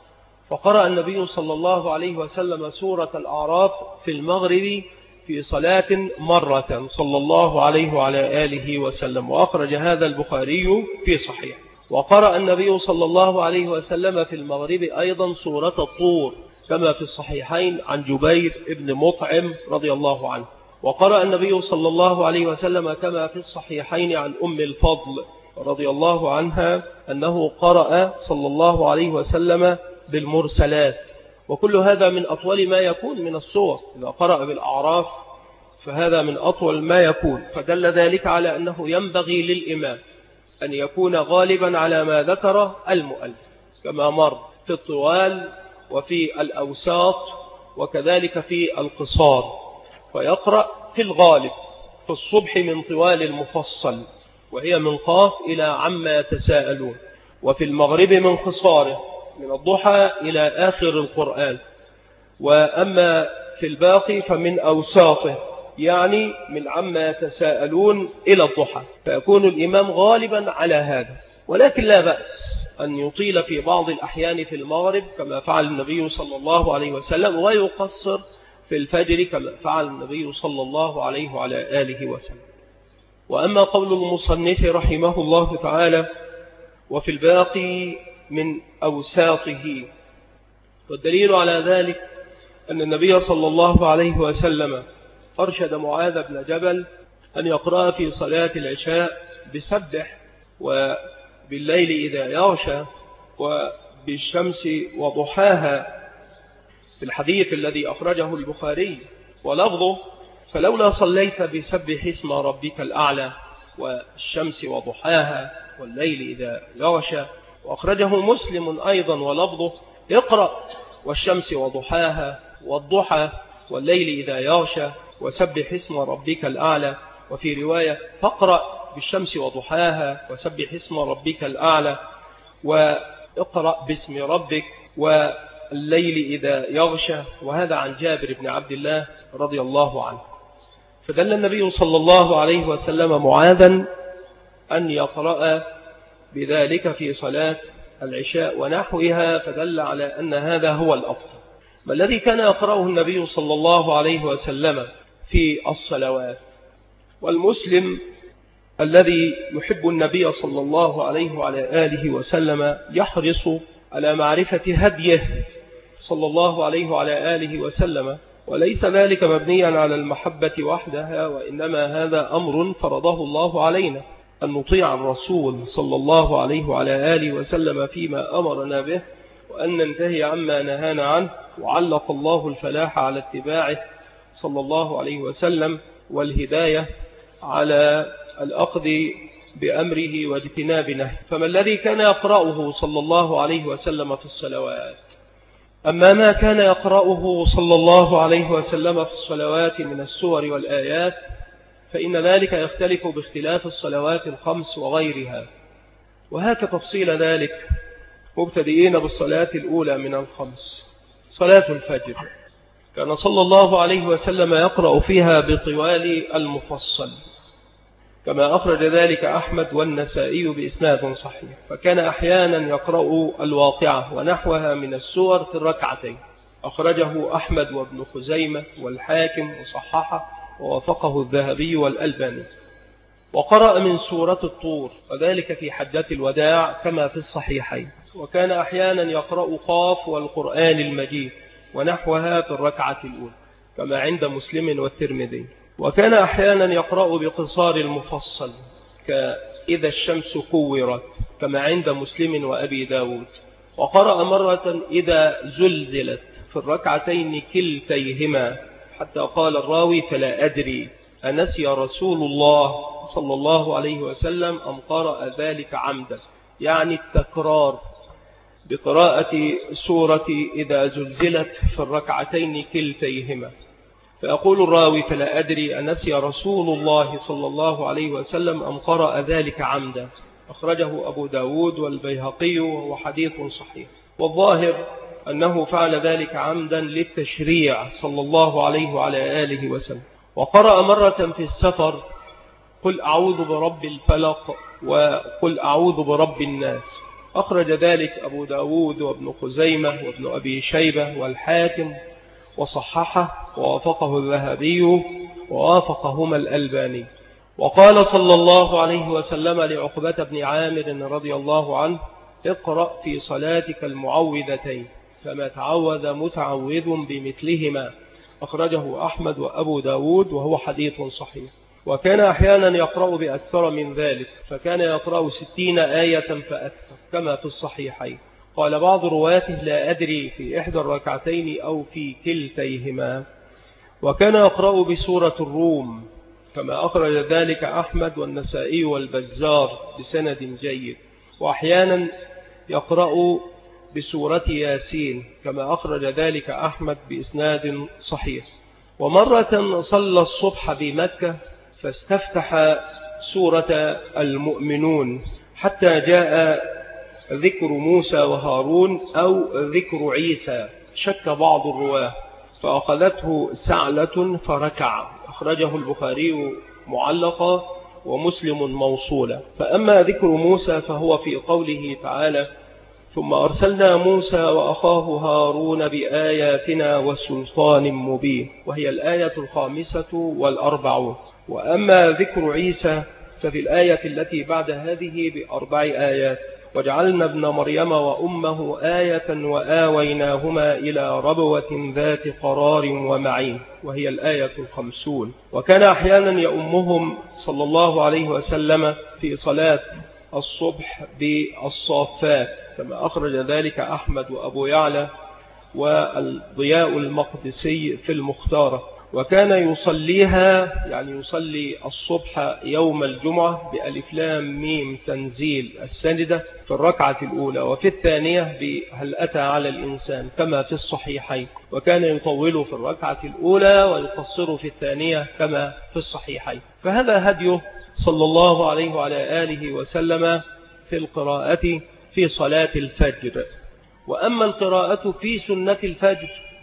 فقرأ النبي صلى الله عليه وسلم سورة الأعراف في المغرب في صلاة مرة صلى الله عليه وعلى آله وسلم، وأخرج هذا البخاري في صحيح. وقرأ النبي صلى الله عليه وسلم في المغرب أيضا سورة الطور كما في الصحيحين عن جبير بن مطعم رضي الله عنه. وقرأ النبي صلى الله عليه وسلم كما في الصحيحين عن أم الفضل رضي الله عنها أنه قرأ صلى الله عليه وسلم بالمرسلات. وكل هذا من أطول ما يكون من السور، إذا قرأ بالأعراف فهذا من أطول ما يكون، فدل ذلك على أنه ينبغي للإمام أن يكون غالبا على ما ذكر المؤلف كما مر في الطوال وفي الأوساط وكذلك في القصار، فيقرأ في الغالب في الصبح من طوال المفصل وهي من قاف إلى عما يتساءلون، وفي المغرب من قصاره من الضحى إلى آخر القرآن، وأما في الباقي فمن أوساطه يعني من عما يتساءلون إلى الضحى، فيكون الإمام غالبا على هذا. ولكن لا بأس أن يطيل في بعض الأحيان في المغرب كما فعل النبي صلى الله عليه وسلم، ويقصر في الفجر كما فعل النبي صلى الله عليه وعلى آله وسلم. وأما قول المصنف رحمه الله تعالى: وفي الباقي من أوساطه، والدليل على ذلك أن النبي صلى الله عليه وسلم أرشد معاذ بن جبل أن يقرأ في صلاة العشاء بسبح وبالليل إذا يغشى وبالشمس وضحاها في الحديث الذي أخرجه البخاري، ولفظه: فلولا صليت بسبح اسم ربك الأعلى والشمس وضحاها والليل إذا يغشى. وأخرجه مسلم أيضا ولفظه: اقرأ والشمس وضحاها والضحى والليل إذا يغشى وسبح اسم ربك الأعلى. وفي رواية: فاقرأ بالشمس وضحاها وسبح اسم ربك الأعلى واقرأ باسم ربك والليل إذا يغشى. وهذا عن جابر بن عبد الله رضي الله عنه. فدل النبي صلى الله عليه وسلم معاذا أن يقرأ بذلك في صلاة العشاء ونحوها، فدل على أن هذا هو الأفضل. ما الذي كان يقرأه النبي صلى الله عليه وسلم في الصلوات؟ والمسلم الذي يحب النبي صلى الله عليه وعلى آله وسلم يحرص على معرفة هديه صلى الله عليه وعلى آله وسلم، وليس ذلك مبنيا على المحبة وحدها، وإنما هذا أمر فرضه الله علينا أن نطيع الرسول صلى الله عليه وعلى آله وسلم فيما أمرنا به، وأن ننتهي عما نهانا عنه. وعلق الله الفلاح على اتباعه صلى الله عليه وسلم، والهداية على الأخذ بأمره واجتناب نهيه. فما الذي كان يقرأه صلى الله عليه وسلم في الصلوات؟ أما ما كان يقرأه صلى الله عليه وسلم في الصلوات من السور والآيات فإن ذلك يختلف باختلاف الصلوات الخمس وغيرها، وهك تفصيل ذلك مبتدئين بالصلاة الأولى من الخمس. صلاة الفجر كان صلى الله عليه وسلم يقرأ فيها بطوال المفصل، كما أخرج ذلك أحمد والنسائي بإسناد صحيح. فكان أحيانا يقرأ الواقعة ونحوها من السور في الركعتين، أخرجه أحمد وابن خزيمة والحاكم وصححه ووافقه الذهبي والألباني. وقرأ من سورة الطور وذلك في حجة الوداع كما في الصحيحين. وكان أحيانا يقرأ قاف والقرآن المجيد ونحوها في الركعة الأولى كما عند مسلم والترمذي. وكان أحيانا يقرأ بقصار المفصل كإذا الشمس كورت كما عند مسلم وأبي داود. وقرأ مرة إذا زلزلت في الركعتين كلتيهما، حتى قال الراوي فلا أدري أنسي رسول الله صلى الله عليه وسلم أم قرأ ذلك عمدا، يعني التكرار بقراءة سورة إذا زلزلت في الركعتين كلتيهما. فيقول الراوي فلا أدري أنسي رسول الله صلى الله عليه وسلم أم قرأ ذلك عمدا، أخرجه أبو داود والبيهقي وهو حديث صحيح. والظاهر أنه فعل ذلك عمدا للتشريع صلى الله عليه وعلى آله وسلم. وقرأ مرة في السفر قل أعوذ برب الفلق وقل أعوذ برب الناس، أخرج ذلك أبو داود وابن خزيمة وابن أبي شيبة والحاكم وصححه ووافقه الذهبي ووافقهما الألباني. وقال صلى الله عليه وسلم لعقبة بن عامر رضي الله عنه اقرأ في صلاتك المعوذتين كما تعوذ متعوذ بمثلهما، أخرجه أحمد وأبو داود وهو حديث صحيح. وكان أحيانا يقرأ بأكثر من ذلك، فكان يقرأ 60 آية فأكثر كما في الصحيحين. قال بعض رواته لا أدري في إحدى الركعتين أو في كلتيهما. وكان يقرأ بسورة الروم كما أخرج ذلك أحمد والنسائي والبزار بسند جيد. وأحيانا يقرأ بسورة ياسين كما أخرج ذلك أحمد بإسناد صحيح. ومرة صلى الصبح بمكة فاستفتح سورة المؤمنون حتى جاء ذكر موسى وهارون أو ذكر عيسى، شك بعض الرواه، فأخذته سعلة فركع، أخرجه البخاري معلقا ومسلم موصولا. فأما ذكر موسى فهو في قوله تعالى ثم أرسلنا موسى وأخاه هارون بآياتنا وسلطان مبين، وهي الآية 45. وأما ذكر عيسى ففي الآية التي بعد هذه ب4 آيات وجعلنا ابن مريم وأمه آية وآويناهما إلى ربوة ذات قرار ومعين، وهي الآية 50. وكان أحيانا يؤمهم صلى الله عليه وسلم في صلاة الصبح بالصافات كما أخرج ذلك أحمد وأبو يعلى والضياء المقدسي في المختارة. وكان يصليها يعني يصلي الصبح يوم الجمعة بألف لام ميم تنزيل السندة في الركعة الأولى، وفي الثانية بهل أتى على الإنسان كما في الصحيحين. وكان يطول في الركعة الأولى ويقصر في الثانية كما في الصحيحين. فهذا هديه صلى الله عليه وعلى آله وسلم في القراءة في صلاة الفجر. وأما القراءة في سنة الفجر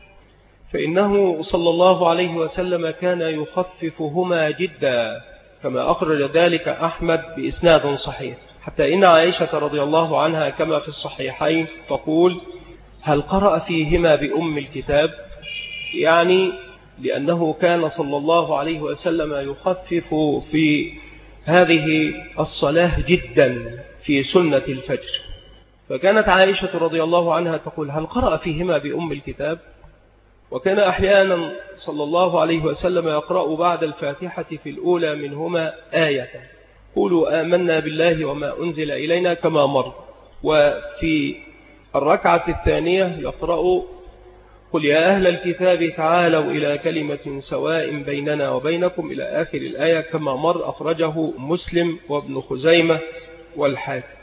فإنه صلى الله عليه وسلم كان يخففهما جدا كما أخرج ذلك أحمد بإسناد صحيح، حتى إن عائشة رضي الله عنها كما في الصحيحين تقول هل قرأ فيهما بأم الكتاب، يعني لأنه كان صلى الله عليه وسلم يخفف في هذه الصلاة جدا في سنة الفجر. فكانت عائشة رضي الله عنها تقول هل قرأ فيهما بأم الكتاب. وكان أحيانا صلى الله عليه وسلم يقرأ بعد الفاتحة في الأولى منهما آية قولوا آمنا بالله وما أنزل إلينا كما مر. وفي الركعة الثانية يقرأ قل يا أهل الكتاب تعالوا إلى كلمة سواء بيننا وبينكم إلى آخر الآية، كما مر أخرجه مسلم وابن خزيمة والحاكم.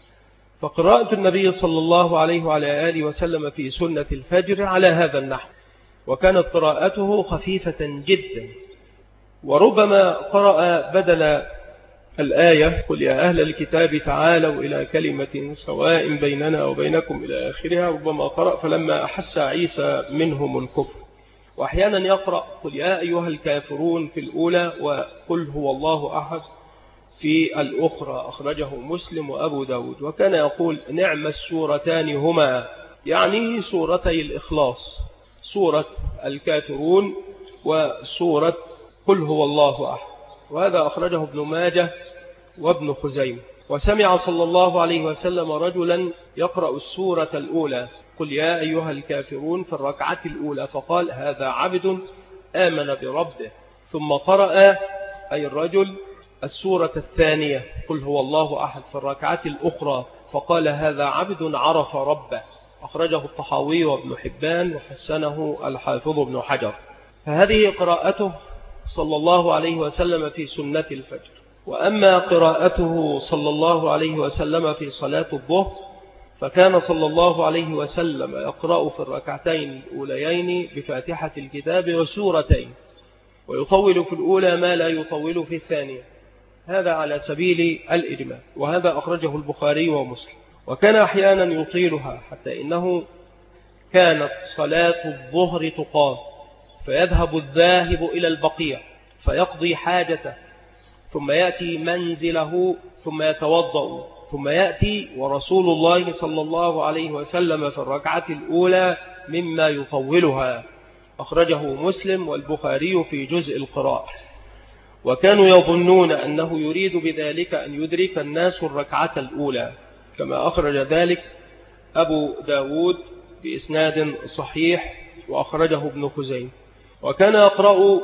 فقراءة النبي صلى الله عليه وعلى آله وسلم في سنة الفجر على هذا النحو، وكانت قراءته خفيفة جدا، وربما قرأ بدل الآية قل يا أهل الكتاب تعالوا إلى كلمة سواء بيننا وبينكم إلى آخرها، ربما قرأ فلما أحس عيسى منهم الكفر. وأحيانا يقرأ قل يا أيها الكافرون في الأولى، وقل هو الله أحد في الأخرى، أخرجه مسلم وأبو داود. وكان يقول نعم السورتان هما، يعني سورتي الإخلاص، سورة الكافرون وسورة قل هو الله أحد. وهذا أخرجه ابن ماجه وابن خزيمة. وسمع صلى الله عليه وسلم رجلا يقرأ السورة الأولى قل يا أيها الكافرون في الركعة الأولى، فقال هذا عبد آمن بربه، ثم قرأ أي الرجل السورة الثانية قل هو الله أحد في الركعة الأخرى، فقال هذا عبد عرف ربه، أخرجه الطحاوي وابن حبان وحسنه الحافظ ابن حجر. فهذه قراءته صلى الله عليه وسلم في سنة الفجر. وأما قراءته صلى الله عليه وسلم في صلاة الظهر، فكان صلى الله عليه وسلم يقرأ في الركعتين الأوليين بفاتحة الكتاب وسورتين، ويطول في الأولى ما لا يطول في الثانية، هذا على سبيل الإجمال. وهذا أخرجه البخاري ومسلم. وكان أحيانا يطيلها، حتى إنه كانت صلاة الظهر تقام، فيذهب الذاهب إلى البقيع فيقضي حاجته، ثم يأتي منزله ثم يتوضأ، ثم يأتي ورسول الله صلى الله عليه وسلم في الركعة الأولى مما يطولها، أخرجه مسلم والبخاري في جزء القراءة. وكانوا يظنون أنه يريد بذلك أن يدرك الناس الركعة الأولى، كما أخرج ذلك أبو داود بإسناد صحيح وأخرجه ابن خزيمة. وكان يقرأ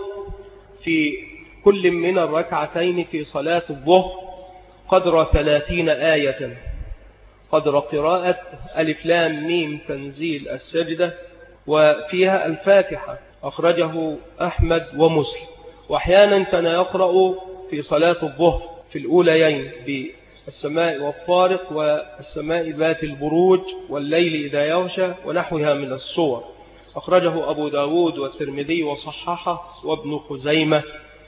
في كل من الركعتين في صلاة الظهر قدر 30 آية، قدر قراءة ألف لام ميم تنزيل السجدة، وفيها الفاتحة، أخرجه أحمد ومسلم. وأحيانا كان يقرأ في صلاة الظهر في الأوليين بالسماء والطارق والسماء ذات البروج والليل إذا يغشى ونحوها من الصور، أخرجه أبو داود والترمذي وصححه وابن خزيمة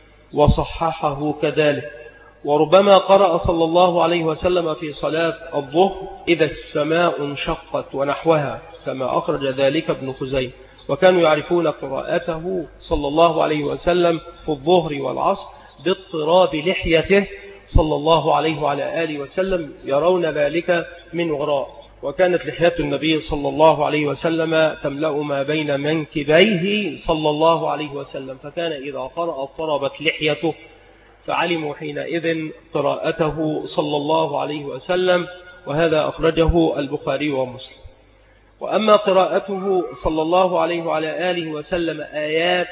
وصححه كذلك. وربما قرأ صلى الله عليه وسلم في صلاة الظهر إذا السماء انشقت ونحوها، كما أخرج ذلك ابن خزيمة. وكانوا يعرفون قراءته صلى الله عليه وسلم في الظهر والعصر باضطراب لحيته صلى الله عليه وعلى آله وسلم، يرون ذلك من وراء. وكانت لحية النبي صلى الله عليه وسلم تملأ ما بين منكبيه صلى الله عليه وسلم، فكان إذا قرأ اضطربت لحيته، فعلموا حينئذ قراءته صلى الله عليه وسلم. وهذا أخرجه البخاري ومسلم. وأما قراءته صلى الله عليه وعلى آله وسلم آيات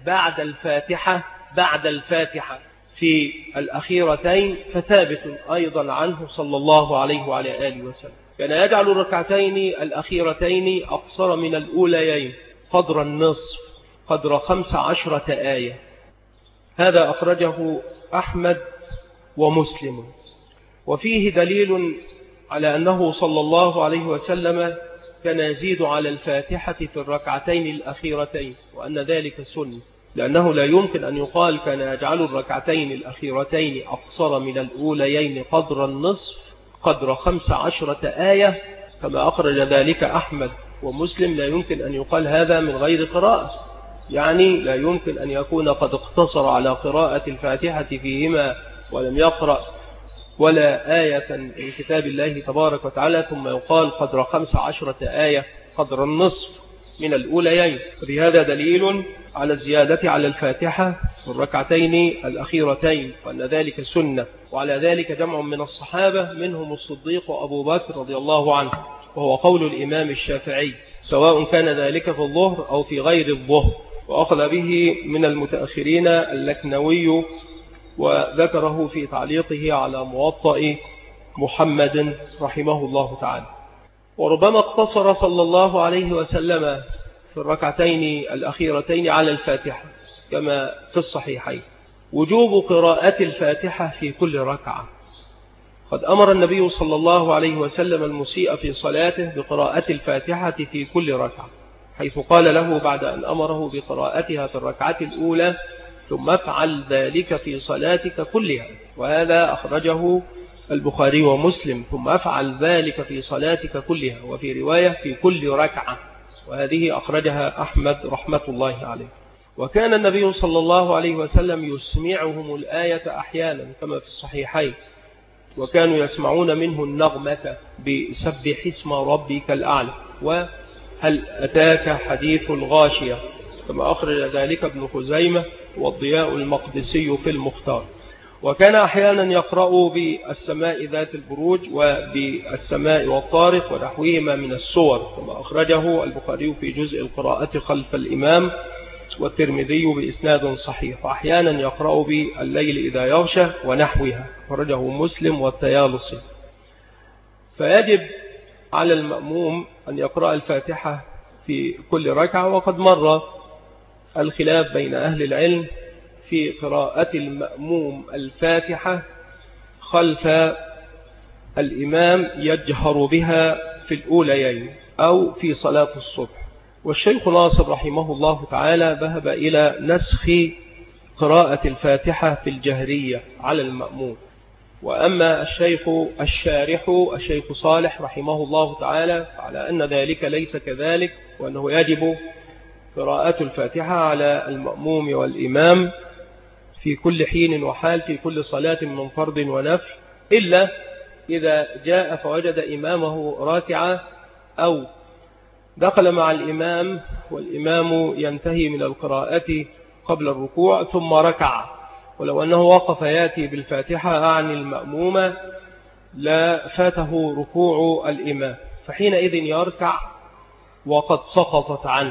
بعد الفاتحة في الأخيرتين فثابت أيضا عنه صلى الله عليه وعلى آله وسلم. كان يجعل الركعتين الأخيرتين أقصر من الأوليين قدر النصف، قدر 15 آية. هذا أخرجه أحمد ومسلم. وفيه دليل على أنه صلى الله عليه وسلم كان يزيد على الفاتحة في الركعتين الأخيرتين، وأن ذلك سنة، لأنه لا يمكن أن يقال كان يجعل الركعتين الأخيرتين أقصر من الأوليين قدر النصف، قدر 15 آية، كما أخرج ذلك أحمد ومسلم. لا يمكن أن يقال هذا من غير قراءة، يعني لا يمكن أن يكون قد اقتصر على قراءة الفاتحة فيهما ولم يقرأ ولا آية من كتاب الله تبارك وتعالى ثم يقال قدر 15 آية قدر النصف من الأوليين. فبهذا دليل على الزيادة على الفاتحة في الركعتين الأخيرتين، وأن ذلك سنة. وعلى ذلك جمع من الصحابة منهم الصديق وأبو بكر رضي الله عنه، وهو قول الإمام الشافعي، سواء كان ذلك في الظهر أو في غير الظهر. وأخذ به من المتأخرين اللكنوي، وذكره في تعليقه على موطأ محمد رحمه الله تعالى. وربما اقتصر صلى الله عليه وسلم في في الركعتين الأخيرتين على الفاتحة كما في الصحيحين. وجوب قراءة الفاتحة في كل ركعة. قد أمر النبي صلى الله عليه وسلم المسيء في صلاته بقراءة الفاتحة في كل ركعة، حيث قال له بعد أن أمره بقراءتها في الركعة الأولى: ثم افعل ذلك في صلاتك كلها. وهذا أخرجه البخاري ومسلم: ثم افعل ذلك في صلاتك كلها. وفي رواية: في كل ركعة، وهذه أخرجها أحمد رحمة الله عليه. وكان النبي صلى الله عليه وسلم يسمعهم الآية أحيانا كما في الصحيحين، وكانوا يسمعون منه النغمة بسبح اسم ربك الأعلى وهل أتاك حديث الغاشية، كما أخرج ذلك ابن خزيمة والضياء المقدسي في المختار. وكان أحيانا يقرأ بالسماء ذات البروج وبالسماء والطارق ونحوهما من السور، كما أخرجه البخاري في جزء القراءة خلف الإمام والترمذي بإسناد صحيح. وأحيانا يقرأ بالليل إذا يغشى ونحوها، أخرجه مسلم والطيالسي. فيجب على المأموم أن يقرأ الفاتحة في كل ركعة. وقد مر الخلاف بين أهل العلم في قراءة المأموم الفاتحة خلف الإمام يجهر بها في الأوليين أو في صلاة الصبح. والشيخ ناصر رحمه الله تعالى ذهب إلى نسخ قراءة الفاتحة في الجهرية على المأموم. وأما الشيخ الشارح الشيخ صالح رحمه الله تعالى على أن ذلك ليس كذلك، وأنه يجب قراءة الفاتحة على المأموم والإمام في كل حين وحال في كل صلاة من فرض ونفل، إلا إذا جاء فوجد إمامه راكعا أو دخل مع الإمام والإمام ينتهي من القراءة قبل الركوع ثم ركع، ولو أنه وقف ياتي بالفاتحة عن المأمومة لا فاته ركوع الإمام، فحينئذ يركع وقد سقطت عنه.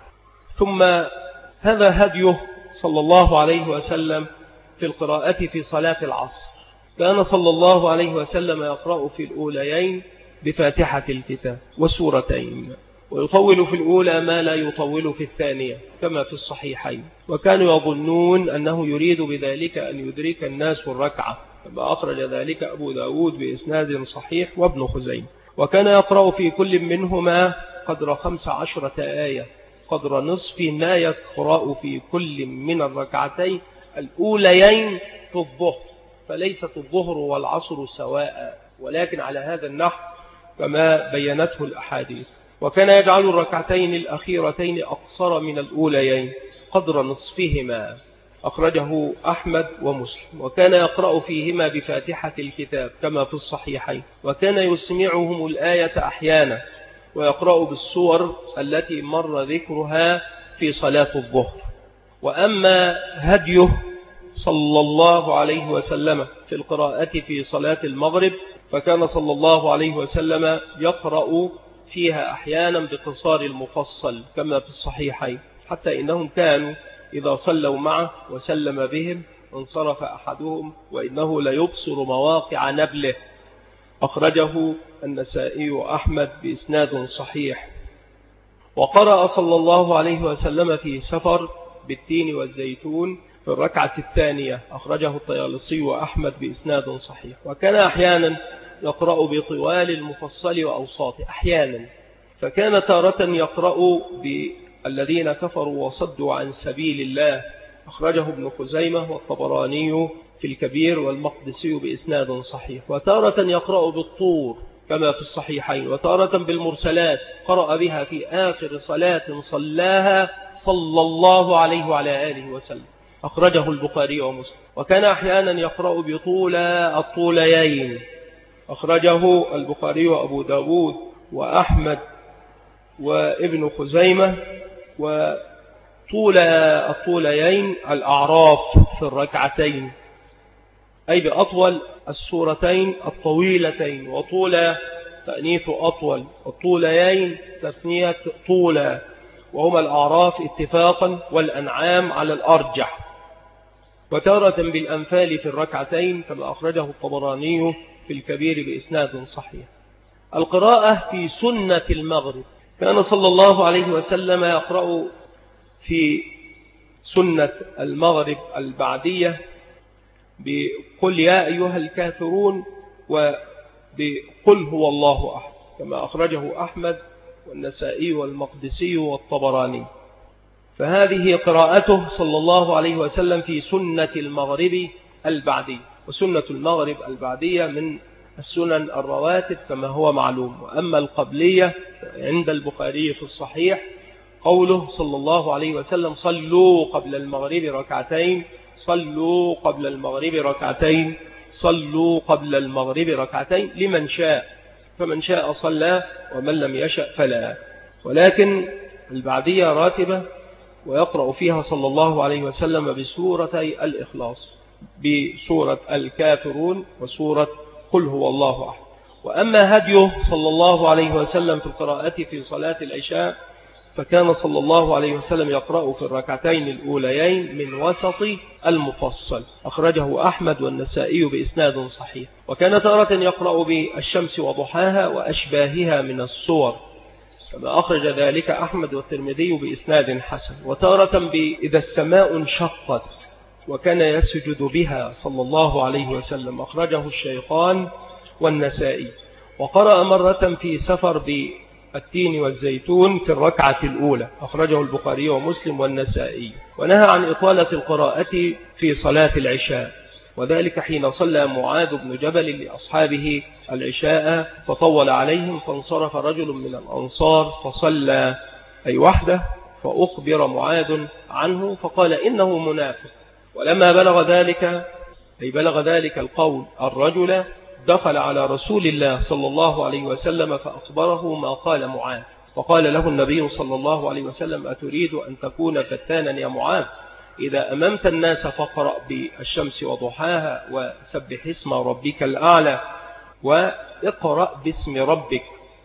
ثم هذا هديه صلى الله عليه وسلم في القراءة في صلاة العصر. كان صلى الله عليه وسلم يقرأ في الأوليين بفاتحة الكتاب وسورتين، ويطول في الأولى ما لا يطول في الثانية كما في الصحيحين. وكانوا يظنون أنه يريد بذلك أن يدرك الناس الركعة، كما أخرج ذلك أبو داود بإسناد صحيح وابن خزيمة. وكان يقرأ في كل منهما قدر 15 آية، قدر نصف ما يقرأ في كل من الركعتين الأوليين في الظهر، فليست الظهر والعصر سواء، ولكن على هذا النحو كما بينته الأحاديث. وكان يجعل الركعتين الأخيرتين أقصر من الأوليين قدر نصفهما، أخرجه أحمد ومسلم. وكان يقرأ فيهما بفاتحة الكتاب كما في الصحيحين. وكان يسمعهم الآية أحيانا، ويقرأ بالسور التي مر ذكرها في صلاة الظهر. وأما هديه صلى الله عليه وسلم في القراءة في صلاة المغرب، فكان صلى الله عليه وسلم يقرأ فيها أحيانا بقصار المفصل كما في الصحيحين، حتى إنهم كانوا إذا صلوا معه وسلم بهم انصرف أحدهم وإنه ليبصر مواقع نبله، أخرجه النسائي وأحمد بإسناد صحيح. وقرأ صلى الله عليه وسلم في سفر بالتين والزيتون في الركعة الثانية، أخرجه الطيالسي وأحمد بإسناد صحيح. وكان أحيانا يقرأ بطوال المفصل وأوساطه أحيانا، فكان تارة يقرأ بالذين كفروا وصدوا عن سبيل الله، أخرجه ابن خزيمة والطبراني في الكبير والمقدسي بإسناد صحيح. وتارة يقرأ بالطور كما في الصحيحين، وتارة بالمرسلات قرأ بها في آخر صلاة صلاها صلى الله عليه وعلى آله وسلم، أخرجه البخاري ومسلم. وكان أحيانا يقرأ بطول الطوليين، أخرجه البخاري وأبو داود وأحمد وابن خزيمة. وطول الطوليين الأعراف في الركعتين، أي بأطول السورتين الطويلتين، وطول تأنيث أطول، الطوليين تثنية طولا، وهما الأعراف اتفاقا والأنعام على الأرجح. وتارة بالأنفال في الركعتين كما أخرجه الطبراني في الكبير بإسناد صحيح. القراءة في سنة المغرب كان صلى الله عليه وسلم يقرأ في سنة المغرب البعدية بقل يا أيها الكافرون وبقل هو الله أحد، كما أخرجه أحمد والنسائي والمقدسي والطبراني. فهذه قراءته صلى الله عليه وسلم في سنة المغرب البعدية، وسنة المغرب البعدية من السنن الرواتب كما هو معلوم. وأما القبلية عند البخاري في الصحيح قوله صلى الله عليه وسلم صلوا قبل المغرب ركعتين، صلوا قبل المغرب ركعتين، صلوا قبل المغرب ركعتين لمن شاء، فمن شاء صلى ومن لم يشأ فلا. ولكن البعدية راتبة ويقرأ فيها صلى الله عليه وسلم بسورتي الإخلاص، بسورة الكافرون وسورة قل هو الله أحد. وأما هديه صلى الله عليه وسلم في القراءة في صلاة العشاء فكان صلى الله عليه وسلم يقرأ في الركعتين الأوليين من وسط المفصل، أخرجه أحمد والنسائي بإسناد صحيح. وكان تارة يقرأ بالشمس وضحاها وأشباهها من الصور، كما أخرج ذلك أحمد والترمذي بإسناد حسن. وتارة بإذا السماء انشقت وكان يسجد بها صلى الله عليه وسلم، أخرجه الشيخان والنسائي. وقرأ مرة في سفر بالتين والزيتون في الركعة الأولى، أخرجه البخاري ومسلم والنسائي. ونهى عن إطالة القراءة في صلاة العشاء، وذلك حين صلى معاذ بن جبل لأصحابه العشاء فطول عليهم، فانصرف رجل من الأنصار فصلى أي وحده، فأخبر معاذ عنه فقال إنه منافق. ولما بلغ ذلك القول الرجل دخل على رسول الله صلى الله عليه وسلم فأخبره ما قال معاذ، فقال له النبي صلى الله عليه وسلم أتريد أن تكون فتانا يا معاذ؟ إذا أممت الناس فاقرأ بالشمس وضحاها وسبح اسم ربك الأعلى واقرأ باسم ربك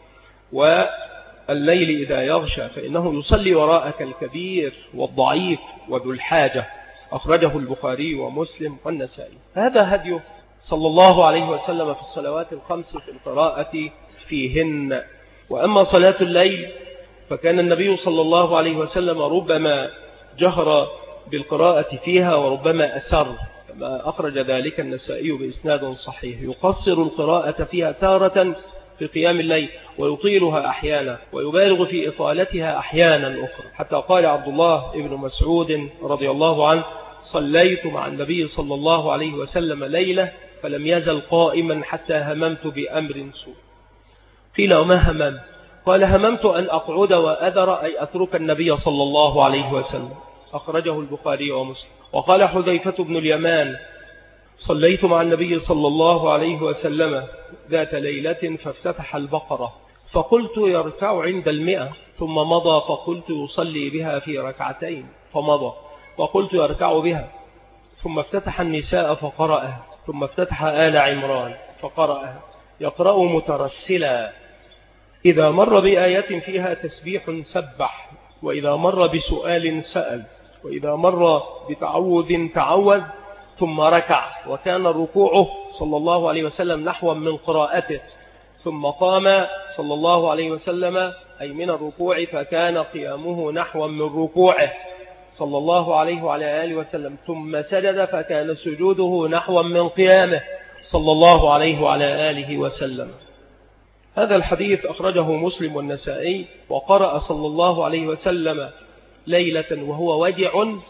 والليل إذا يغشى فإنه يصلي وراءك الكبير والضعيف وذو الحاجة، أخرجه البخاري ومسلم والنسائي. هذا هديه صلى الله عليه وسلم في الصلوات الخمس في القراءة فيهن. وأما صلاة الليل فكان النبي صلى الله عليه وسلم ربما جهر بالقراءة فيها وربما أسر، كما أخرج ذلك النسائي بإسناد صحيح. يقصر القراءة فيها تارة في قيام الليل ويطيلها أحيانا ويبالغ في إطالتها أحيانا أخرى، حتى قال عبد الله بن مسعود رضي الله عنه صليت مع النبي صلى الله عليه وسلم ليلة فلم يزل قائما حتى هممت بأمر سوء. قيل وما هممت؟ قال هممت أن أقعد وأذر أي أترك النبي صلى الله عليه وسلم، أخرجه البخاري ومسلم. وقال حذيفة بن اليمان صليت مع النبي صلى الله عليه وسلم ذات ليلة فافتتح البقرة فقلت يركع عند 100 ثم مضى، فقلت يصلي بها في ركعتين فمضى، وقلت يركع بها، ثم افتتح النساء فقرأها، ثم افتتح آل عمران فقرأها، يقرأ مترسلا، إذا مر بآية فيها تسبيح سبح، وإذا مر بسؤال سأل، وإذا مر بتعوذ تعوذ، ثم ركع، وكان ركوعه صلى الله عليه وسلم نحو من قراءته، ثم قام صلى الله عليه وسلم أي من الركوع، فكان قيامه نحو من ركوعه صلى الله عليه وعلى آله وسلم، ثم سجد فكان سجوده نحو من قيامه صلى الله عليه وعلى آله وسلم. هذا الحديث أخرجه مسلم والنسائي. وقرأ صلى الله عليه وسلم ليلة وهو وجع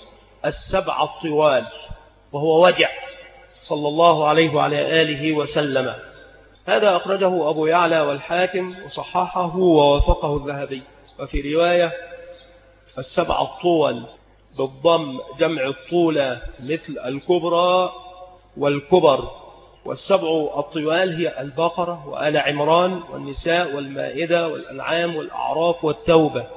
7 الطوال، وهو وجع صلى الله عليه وعلى آله وسلم. هذا أخرجه أبو يعلى والحاكم وصححه ووافقه الذهبي. وفي رواية 7 الطول بالضم جمع الطولة مثل الكبرى والكبر، والسبع الطوال هي البقرة وآل عمران والنساء والمائدة والأنعام والأعراف والتوبة،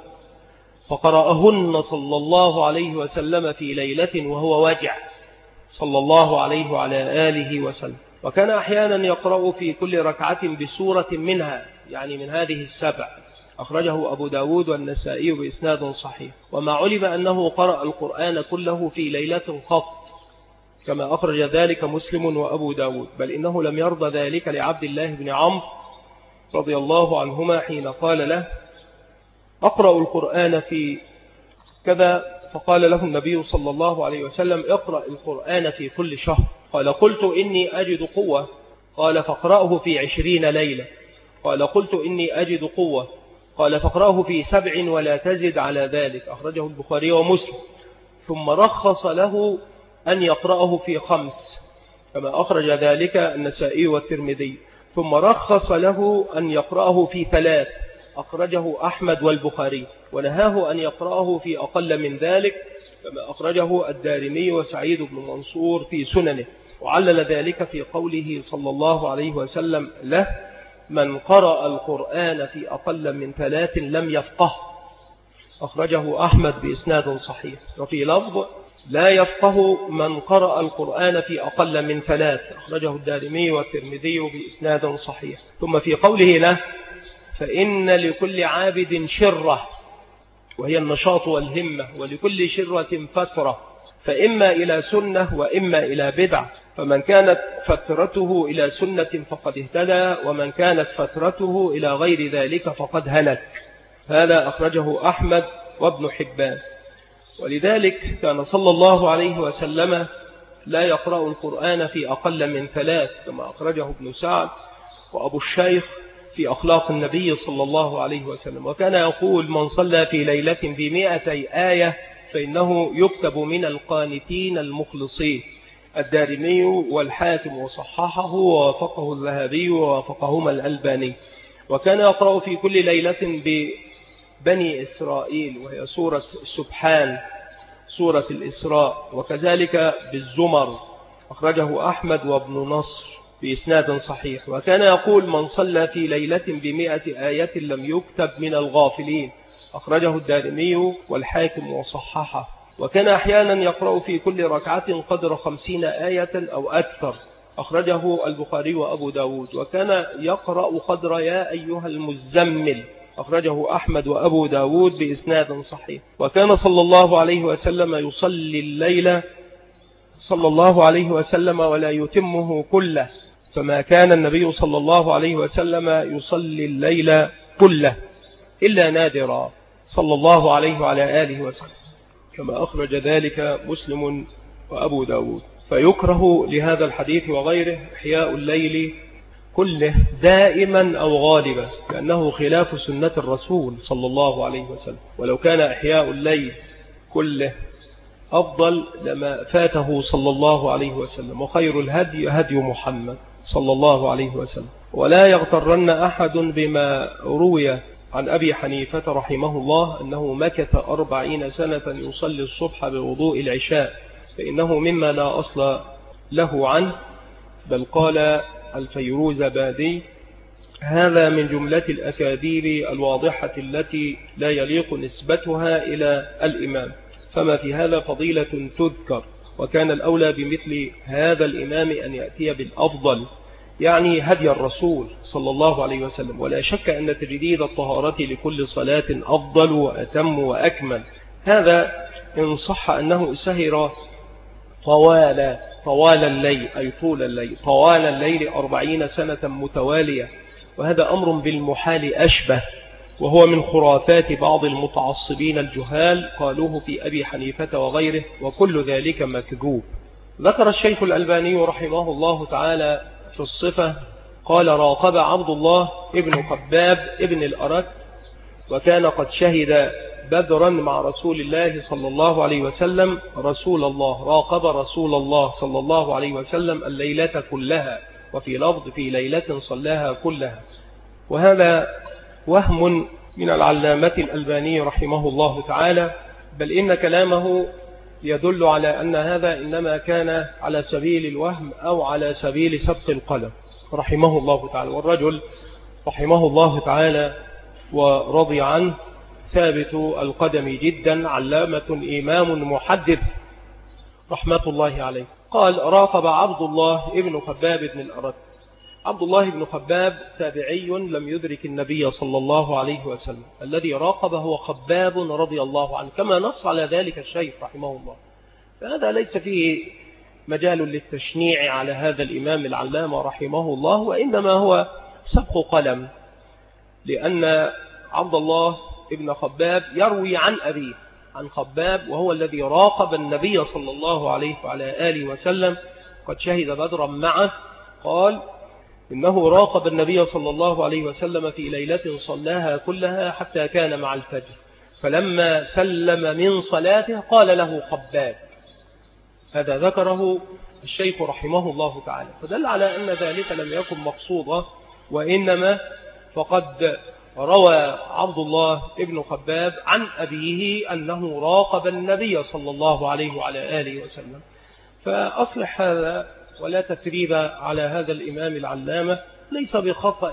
فقرأهن صلى الله عليه وسلم في ليلة وهو وجع صلى الله عليه وعلى آله وسلم. وكان أحيانا يقرأ في كل ركعة بسورة منها، يعني من هذه 7، أخرجه أبو داود والنسائي بإسناد صحيح. وما علم أنه قرأ القرآن كله في ليلة قط، كما أخرج ذلك مسلم وأبو داود، بل إنه لم يرضى ذلك لعبد الله بن عمرو رضي الله عنهما حين قال له أقرأ القرآن في كذا، فقال له النبي صلى الله عليه وسلم اقرأ القرآن في كل شهر. قال قلت إني أجد قوة. قال فاقرأه في 20 ليلة. قال قلت إني أجد قوة. قال فاقرأه في 7 ولا تزد على ذلك. أخرجه البخاري ومسلم. ثم رخص له أن يقرأه في 5 كما أخرج ذلك النسائي والترمذي. ثم رخص له أن يقرأه في 3 أخرجه أحمد والبخاري، ونهاه أن يقرأه في أقل من ذلك كما أخرجه الدارمي وسعيد بن منصور في سننه. وعلل ذلك في قوله صلى الله عليه وسلم له من قرأ القرآن في أقل من 3 لم يفقه. أخرجه أحمد بإسناد صحيح. وفي لفظ لا يفقه من قرأ القرآن في أقل من 3 أخرجه الدارمي والترمذي بإسناد صحيح. ثم في قوله له فإن لكل عابد شرة، وهي النشاط والهمة، ولكل شرة فترة، فإما إلى سنة وإما إلى بدع، فمن كانت فترته إلى سنة فقد اهتدى، ومن كانت فترته إلى غير ذلك فقد هلك. هذا أخرجه أحمد وابن حبان. ولذلك كان صلى الله عليه وسلم لا يقرأ القرآن في أقل من 3 كما أخرجه ابن سعد وأبو الشيخ في أخلاق النبي صلى الله عليه وسلم. وكان يقول من صلى في ليلة ب100 آية فإنه يكتب من القانتين المخلصين. الدارمي والحاكم وصححه ووافقه الذهبي ووافقهما الألباني. وكان يقرأ في كل ليلة بني إسرائيل وهي سورة سبحان سورة الإسراء، وكذلك بالزمر أخرجه أحمد وابن نصر بإسناد صحيح. وكان يقول من صلى في ليلة ب100 آية لم يكتب من الغافلين أخرجه الدارمي والحاكم وصححه. وكان أحيانا يقرأ في كل ركعة قدر 50 آية أو أكثر أخرجه البخاري وأبو داود. وكان يقرأ قدر يا أيها المزمل أخرجه أحمد وأبو داود بإسناد صحيح. وكان صلى الله عليه وسلم يصلي الليل صلى الله عليه وسلم ولا يتمه كله، فما كان النبي صلى الله عليه وسلم يصلي الليل كله إلا نادرا صلى الله عليه وعلى آله وسلم كما أخرج ذلك مسلم وأبو داود. فيكره لهذا الحديث وغيره إحياء الليل كله دائما أو غالبا، لأنه خلاف سنة الرسول صلى الله عليه وسلم. ولو كان إحياء الليل كله أفضل لما فاته صلى الله عليه وسلم. وخير الهدي هدي محمد صلى الله عليه وسلم. ولا يغترن أحد بما روي عن أبي حنيفة رحمه الله أنه مكث 40 سنة يصلي الصبح بوضوء العشاء، فإنه مما لا أصل له عنه، بل قال الفيروزبادي هذا من جملة الأكاذيب الواضحة التي لا يليق نسبتها إلى الإمام، فما في هذا فضيلة تذكر، وكان الأولى بمثل هذا الإمام أن يأتي بالأفضل، يعني هدي الرسول صلى الله عليه وسلم. ولا شك أن تجديد الطهارة لكل صلاة أفضل وأتم وأكمل. هذا إن صح أنه سهر طوال الليل، أي طول الليل، طوال الليل 40 سنة متوالية، وهذا أمر بالمحال أشبه، وهو من خرافات بعض المتعصبين الجهال قالوه في أبي حنيفة وغيره، وكل ذلك مكذوب. ذكر الشيخ الألباني رحمه الله تعالى في الصفة قال راقب عبد الله ابن خباب ابن الأرت، وكان قد شهد بدرا مع رسول الله صلى الله عليه وسلم. رسول الله راقب رسول الله صلى الله عليه وسلم الليلة كلها، وفي لفظ في ليلة صلاها كلها. وهذا وهم من العلامة الألباني رحمه الله تعالى، بل إن كلامه يدل على أن هذا إنما كان على سبيل الوهم أو على سبيل سبق القلم رحمه الله تعالى. والرجل رحمه الله تعالى ورضي عنه ثابت القدم جدا، علامة إمام محدث رحمة الله عليه. قال راقب عبد الله ابن خباب بن الأرت. عبد الله بن خباب تابعي لم يدرك النبي صلى الله عليه وسلم، الذي راقب هو خباب رضي الله عنه، كما نص على ذلك الشيخ رحمه الله. فهذا ليس فيه مجال للتشنيع على هذا الإمام العلامة رحمه الله، وإنما هو سبق قلم، لأن عبد الله ابن خباب يروي عن أبيه عن خباب، وهو الذي راقب النبي صلى الله عليه وعلى آله وسلم، قد شهد بدرا معه. قال إنه راقب النبي صلى الله عليه وسلم في ليلة صلاها كلها حتى كان مع الفجر، فلما سلم من صلاته قال له خباب. هذا ذكره الشيخ رحمه الله تعالى، فدل على أن ذلك لم يكن مقصودا، وإنما فقد روى عبد الله ابن خباب عن أبيه أنه راقب النبي صلى الله عليه وعلى آله وسلم. فأصلح هذا ولا تثريب على هذا الإمام العلامة، ليس بخطأ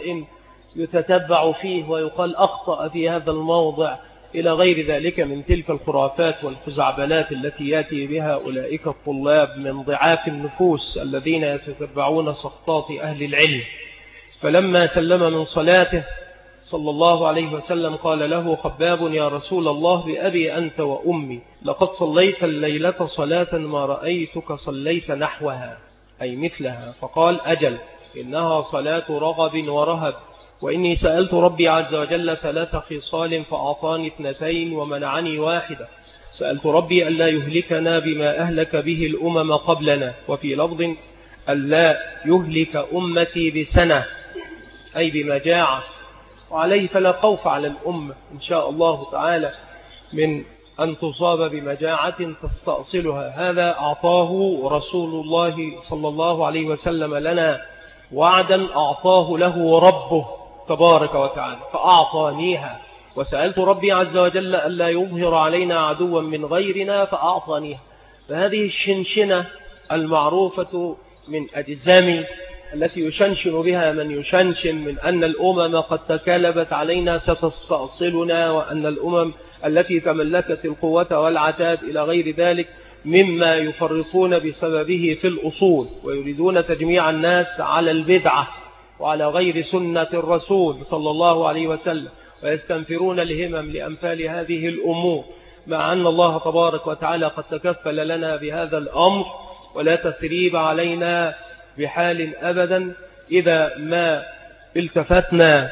يتتبع فيه ويقال أخطأ في هذا الموضع إلى غير ذلك من تلك الخرافات والخزعبلات التي يأتي بها أولئك الطلاب من ضعاف النفوس الذين يتتبعون سقطات أهل العلم. فلما سلم من صلاته صلى الله عليه وسلم قال له خباب: يا رسول الله بأبي أنت وأمي، لقد صليت الليلة صلاة ما رأيتك صليت نحوها، أي مثلها. فقال: أجل، إنها صلاة رغب ورهب، وإني سألت ربي عز وجل 3 خصال فأعطاني 2 ومنعني 1. سألت ربي ألا يهلكنا بما أهلك به الأمم قبلنا، وفي لفظ ألا يهلك أمتي بسنة، أي بمجاعة، وعليه فلا خوف على الأمة إن شاء الله تعالى من أن تصاب بمجاعة تستأصلها. هذا أعطاه رسول الله صلى الله عليه وسلم لنا وعدا أعطاه له ربه تبارك وتعالى، فأعطانيها. وسألت ربي عز وجل ألا يظهر علينا عدوا من غيرنا فأعطانيها. فهذه الشنشنة المعروفة من أجزام التي يشنشن بها من يشنشن من أن الأمم قد تكالبت علينا ستستأصلنا، وأن الأمم التي تملكت القوة والعتاد إلى غير ذلك مما يفرطون بسببه في الأصول، ويريدون تجميع الناس على البدعة وعلى غير سنة الرسول صلى الله عليه وسلم، ويستنفرون الهمم لأمثال هذه الأمور، مع أن الله تبارك وتعالى قد تكفل لنا بهذا الأمر، ولا تسريب علينا بحال أبدا إذا ما التفتنا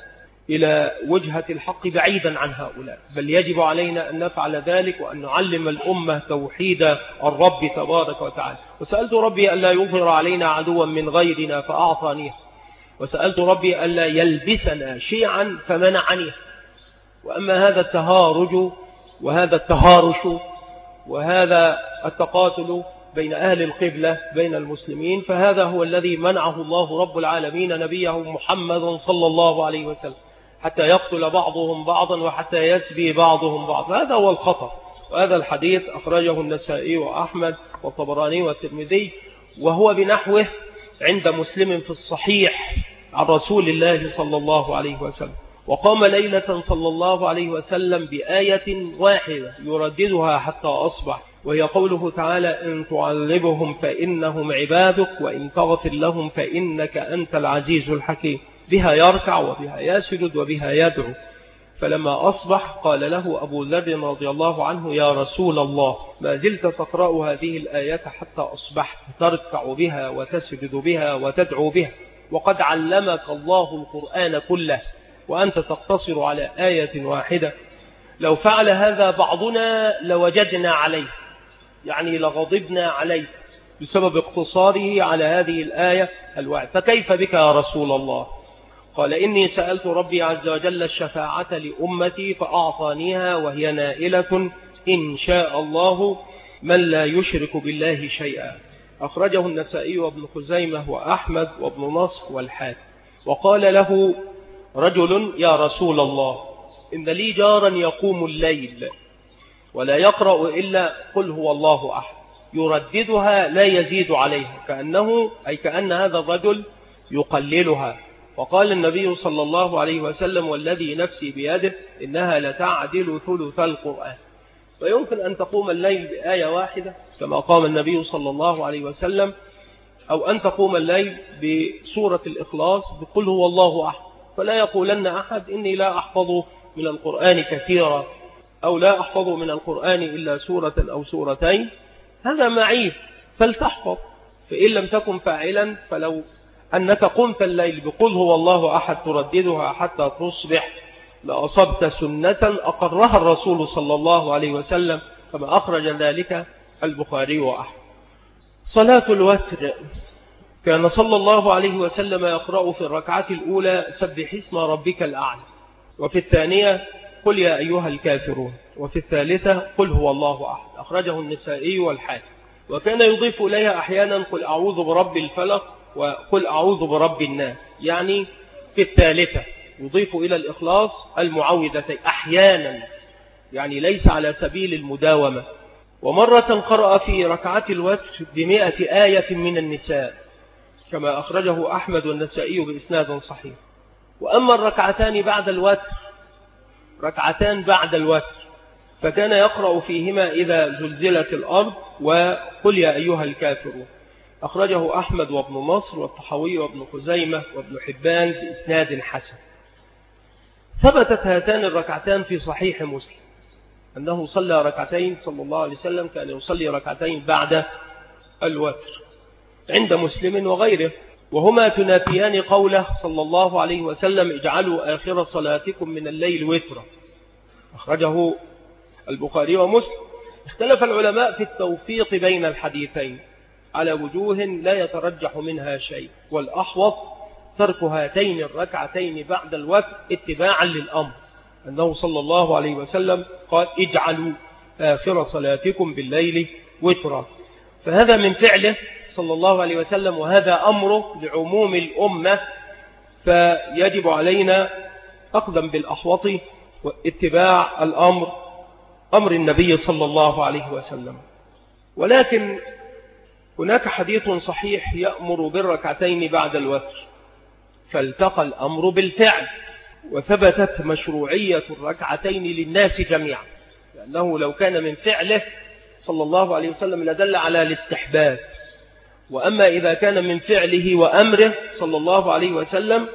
إلى وجهة الحق بعيدا عن هؤلاء، بل يجب علينا أن نفعل ذلك وأن نعلم الأمة توحيد الرب تبارك وتعالى. وسألت ربي ألا يظهر علينا عدوا من غيرنا فأعطانيه، وسألت ربي ألا يلبسنا شيعا فمنعنيه. وأما هذا التهارج وهذا التهارش وهذا التقاتل بين أهل القبلة بين المسلمين، فهذا هو الذي منعه الله رب العالمين نبيه محمد صلى الله عليه وسلم، حتى يقتل بعضهم بعضا وحتى يسبي بعضهم بعضا. هذا هو الخطر. وهذا الحديث أخرجه النسائي وأحمد والطبراني والترمذي، وهو بنحوه عند مسلم في الصحيح عن رسول الله صلى الله عليه وسلم. وقام ليلة صلى الله عليه وسلم بآية واحدة يرددها حتى أصبح، وهي قوله تعالى: إن تعذبهم فإنهم عبادك وإن تغفر لهم فإنك أنت العزيز الحكيم. بها يركع وبها يسجد وبها يدعو. فلما أصبح قال له أبو ذر رضي الله عنه: يا رسول الله، ما زلت تقرأ هذه الآية حتى أصبحت، تركع بها وتسجد بها وتدعو بها، وقد علمك الله القرآن كله وأنت تقتصر على آية واحدة. لو فعل هذا بعضنا لوجدنا عليه، يعني لغضبنا عليه بسبب اقتصاره على هذه الآية الواحدة، فكيف بك يا رسول الله؟ قال: إني سألت ربي عز وجل الشفاعة لأمتي فأعطانيها، وهي نائلة إن شاء الله من لا يشرك بالله شيئا. أخرجه النسائي وابن خزيمة وأحمد وابن نصر والحاكم. وقال له رجل: يا رسول الله، إن لي جارا يقوم الليل ولا يقرأ إلا قل هو الله أحد، يرددها لا يزيد عليها، كأن هذا الرجل يقللها. وقال النبي صلى الله عليه وسلم: والذي نفسي بيده إنها لتعدل ثلث القرآن. فيمكن أن تقوم الليل بآية واحدة كما قام النبي صلى الله عليه وسلم، أو أن تقوم الليل بسورة الإخلاص بقل هو الله أحد، فلا يقولن أحد إني لا أحفظ من القرآن كثيرا، أو لا أحفظ من القرآن إلا سورة أو سورتين. هذا معيب، فلتحفظ. فإن لم تكن فاعلا، فلو أنك قمت الليل بقل هو الله أحد ترددها حتى تصبح، لأصبت سنة أقرها الرسول صلى الله عليه وسلم، كما أخرج ذلك البخاري وأحمد. صلاة الوتر كان صلى الله عليه وسلم يقرأ في الركعة الأولى سبح اسم ربك الأعلى، وفي الثانية قل يا أيها الكافرون، وفي الثالثة قل هو الله أحد. أخرجه النسائي والحاكم. وكان يضيف إليها أحيانا قل أعوذ برب الفلق وقل أعوذ برب الناس، يعني في الثالثة يضيف إلى الإخلاص المعوذتين أحيانا، يعني ليس على سبيل المداومة. ومرة قرأ في ركعة الوتر ب100 آية من النساء، كما أخرجه أحمد والنسائي بإسناد صحيح. وأما الركعتان بعد الوتر، ركعتان بعد الوتر، فكان يقرأ فيهما إذا زلزلت الأرض وقل يا أيها الكافرون. أخرجه أحمد وابن نصر والطحاوي وابن خزيمة وابن حبان بإسناد حسن. ثبتت هاتان الركعتان في صحيح مسلم أنه صلى ركعتين صلى الله عليه وسلم، كان يصلي ركعتين بعد الوتر عند مسلم وغيره، وهما تنافيان قوله صلى الله عليه وسلم اجعلوا آخر صلاتكم من الليل وترا. أخرجه البخاري ومسلم. اختلف العلماء في التوفيق بين الحديثين على وجوه لا يترجح منها شيء، والأحوط ترك هاتين الركعتين بعد الوتر اتباعا للأمر، أنه صلى الله عليه وسلم قال اجعلوا آخر صلاتكم بالليل وترا، فهذا من فعله صلى الله عليه وسلم، وهذا أمره لعموم الأمة، فيجب علينا أخذا بالأحوط واتباع أمر النبي صلى الله عليه وسلم. ولكن هناك حديث صحيح يأمر بالركعتين بعد الوتر، فالتقى الأمر بالفعل، وثبتت مشروعية الركعتين للناس جميعا، لأنه لو كان من فعله صلى الله عليه وسلم لدل على الاستحباب، وأما إذا كان من فعله وأمره صلى الله عليه وسلم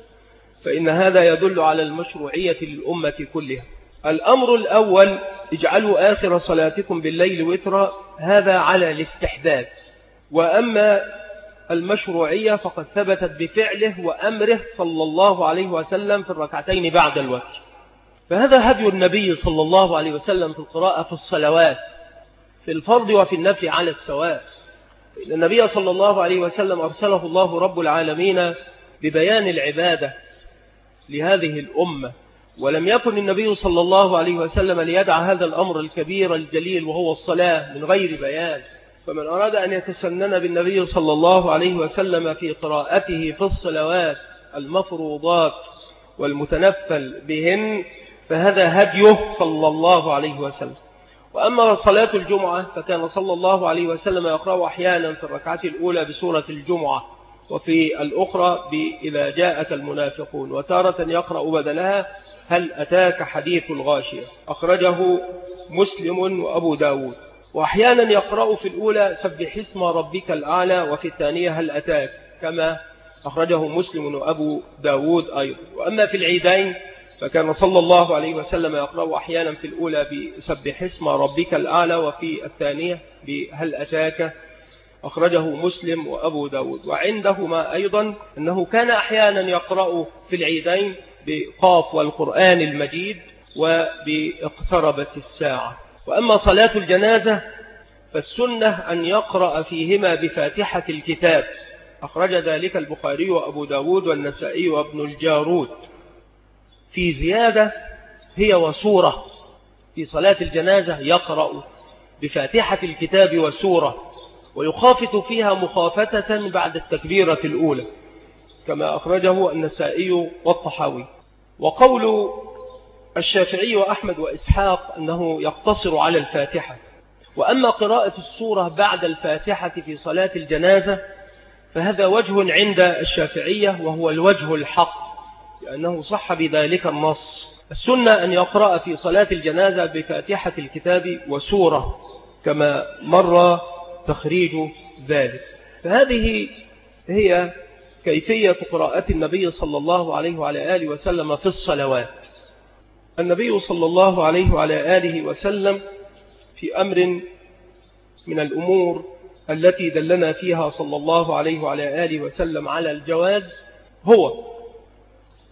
فإن هذا يدل على المشروعية للأمة كلها. الأمر الأول اجعلوا آخر صلاتكم بالليل وترا، هذا على الاستحباب، وأما المشروعية فقد ثبتت بفعله وأمره صلى الله عليه وسلم في الركعتين بعد الوتر. فهذا هدي النبي صلى الله عليه وسلم في القراءة في الصلوات في الفرض وفي النفل على السواء. النبي صلى الله عليه وسلم أرسله الله رب العالمين ببيان العبادة لهذه الأمة، ولم يكن النبي صلى الله عليه وسلم ليدع هذا الأمر الكبير الجليل وهو الصلاة من غير بيان. فمن أراد أن يتسنن بالنبي صلى الله عليه وسلم في قراءته في الصلوات المفروضات والمتنفل بهن فهذا هديه صلى الله عليه وسلم. وأما صلاة الجمعة فكان صلى الله عليه وسلم يقرأ أحيانا في الركعة الأولى بسورة الجمعة، وفي الأخرى بإذا جاءك المنافقون، وتارة يقرأ بدلها هل أتاك حديث الغاشية. أخرجه مسلم وأبو داود. وأحيانا يقرأ في الأولى سبح اسم ربك الأعلى، وفي الثانية هل أتاك، كما أخرجه مسلم وأبو داود أيضا. وأما في العيدين فكان صلى الله عليه وسلم يقرأ أحيانا في الأولى بسبح اسم ربك الأعلى، وفي الثانية بهل أتاك. أخرجه مسلم وأبو داود. وعندهما أيضا أنه كان أحيانا يقرأ في العيدين بقاف والقرآن المجيد وباقتربت الساعة. وأما صلاة الجنازة فالسنة أن يقرأ فيهما بفاتحة الكتاب. أخرج ذلك البخاري وأبو داود والنسائي وابن الجارود. في زيادة هي وسورة، في صلاة الجنازة يقرأ بفاتحة الكتاب وسورة، ويخافت فيها مخافتة بعد التكبيرة الأولى، كما أخرجه النسائي والطحاوي. وقول الشافعي وأحمد وإسحاق أنه يقتصر على الفاتحة. وأما قراءة السورة بعد الفاتحة في صلاة الجنازة فهذا وجه عند الشافعية وهو الوجه الحق، لأنه صح بذلك النص. السنة أن يقرأ في صلاة الجنازة بفاتحة الكتاب وسورة، كما مر تخريج ذلك. فهذه هي كيفية قراءة النبي صلى الله عليه وعلى آله وسلم في الصلوات. النبي صلى الله عليه وعلى آله وسلم في أمر من الأمور التي دلنا فيها صلى الله عليه وعلى آله وسلم على الجواز هو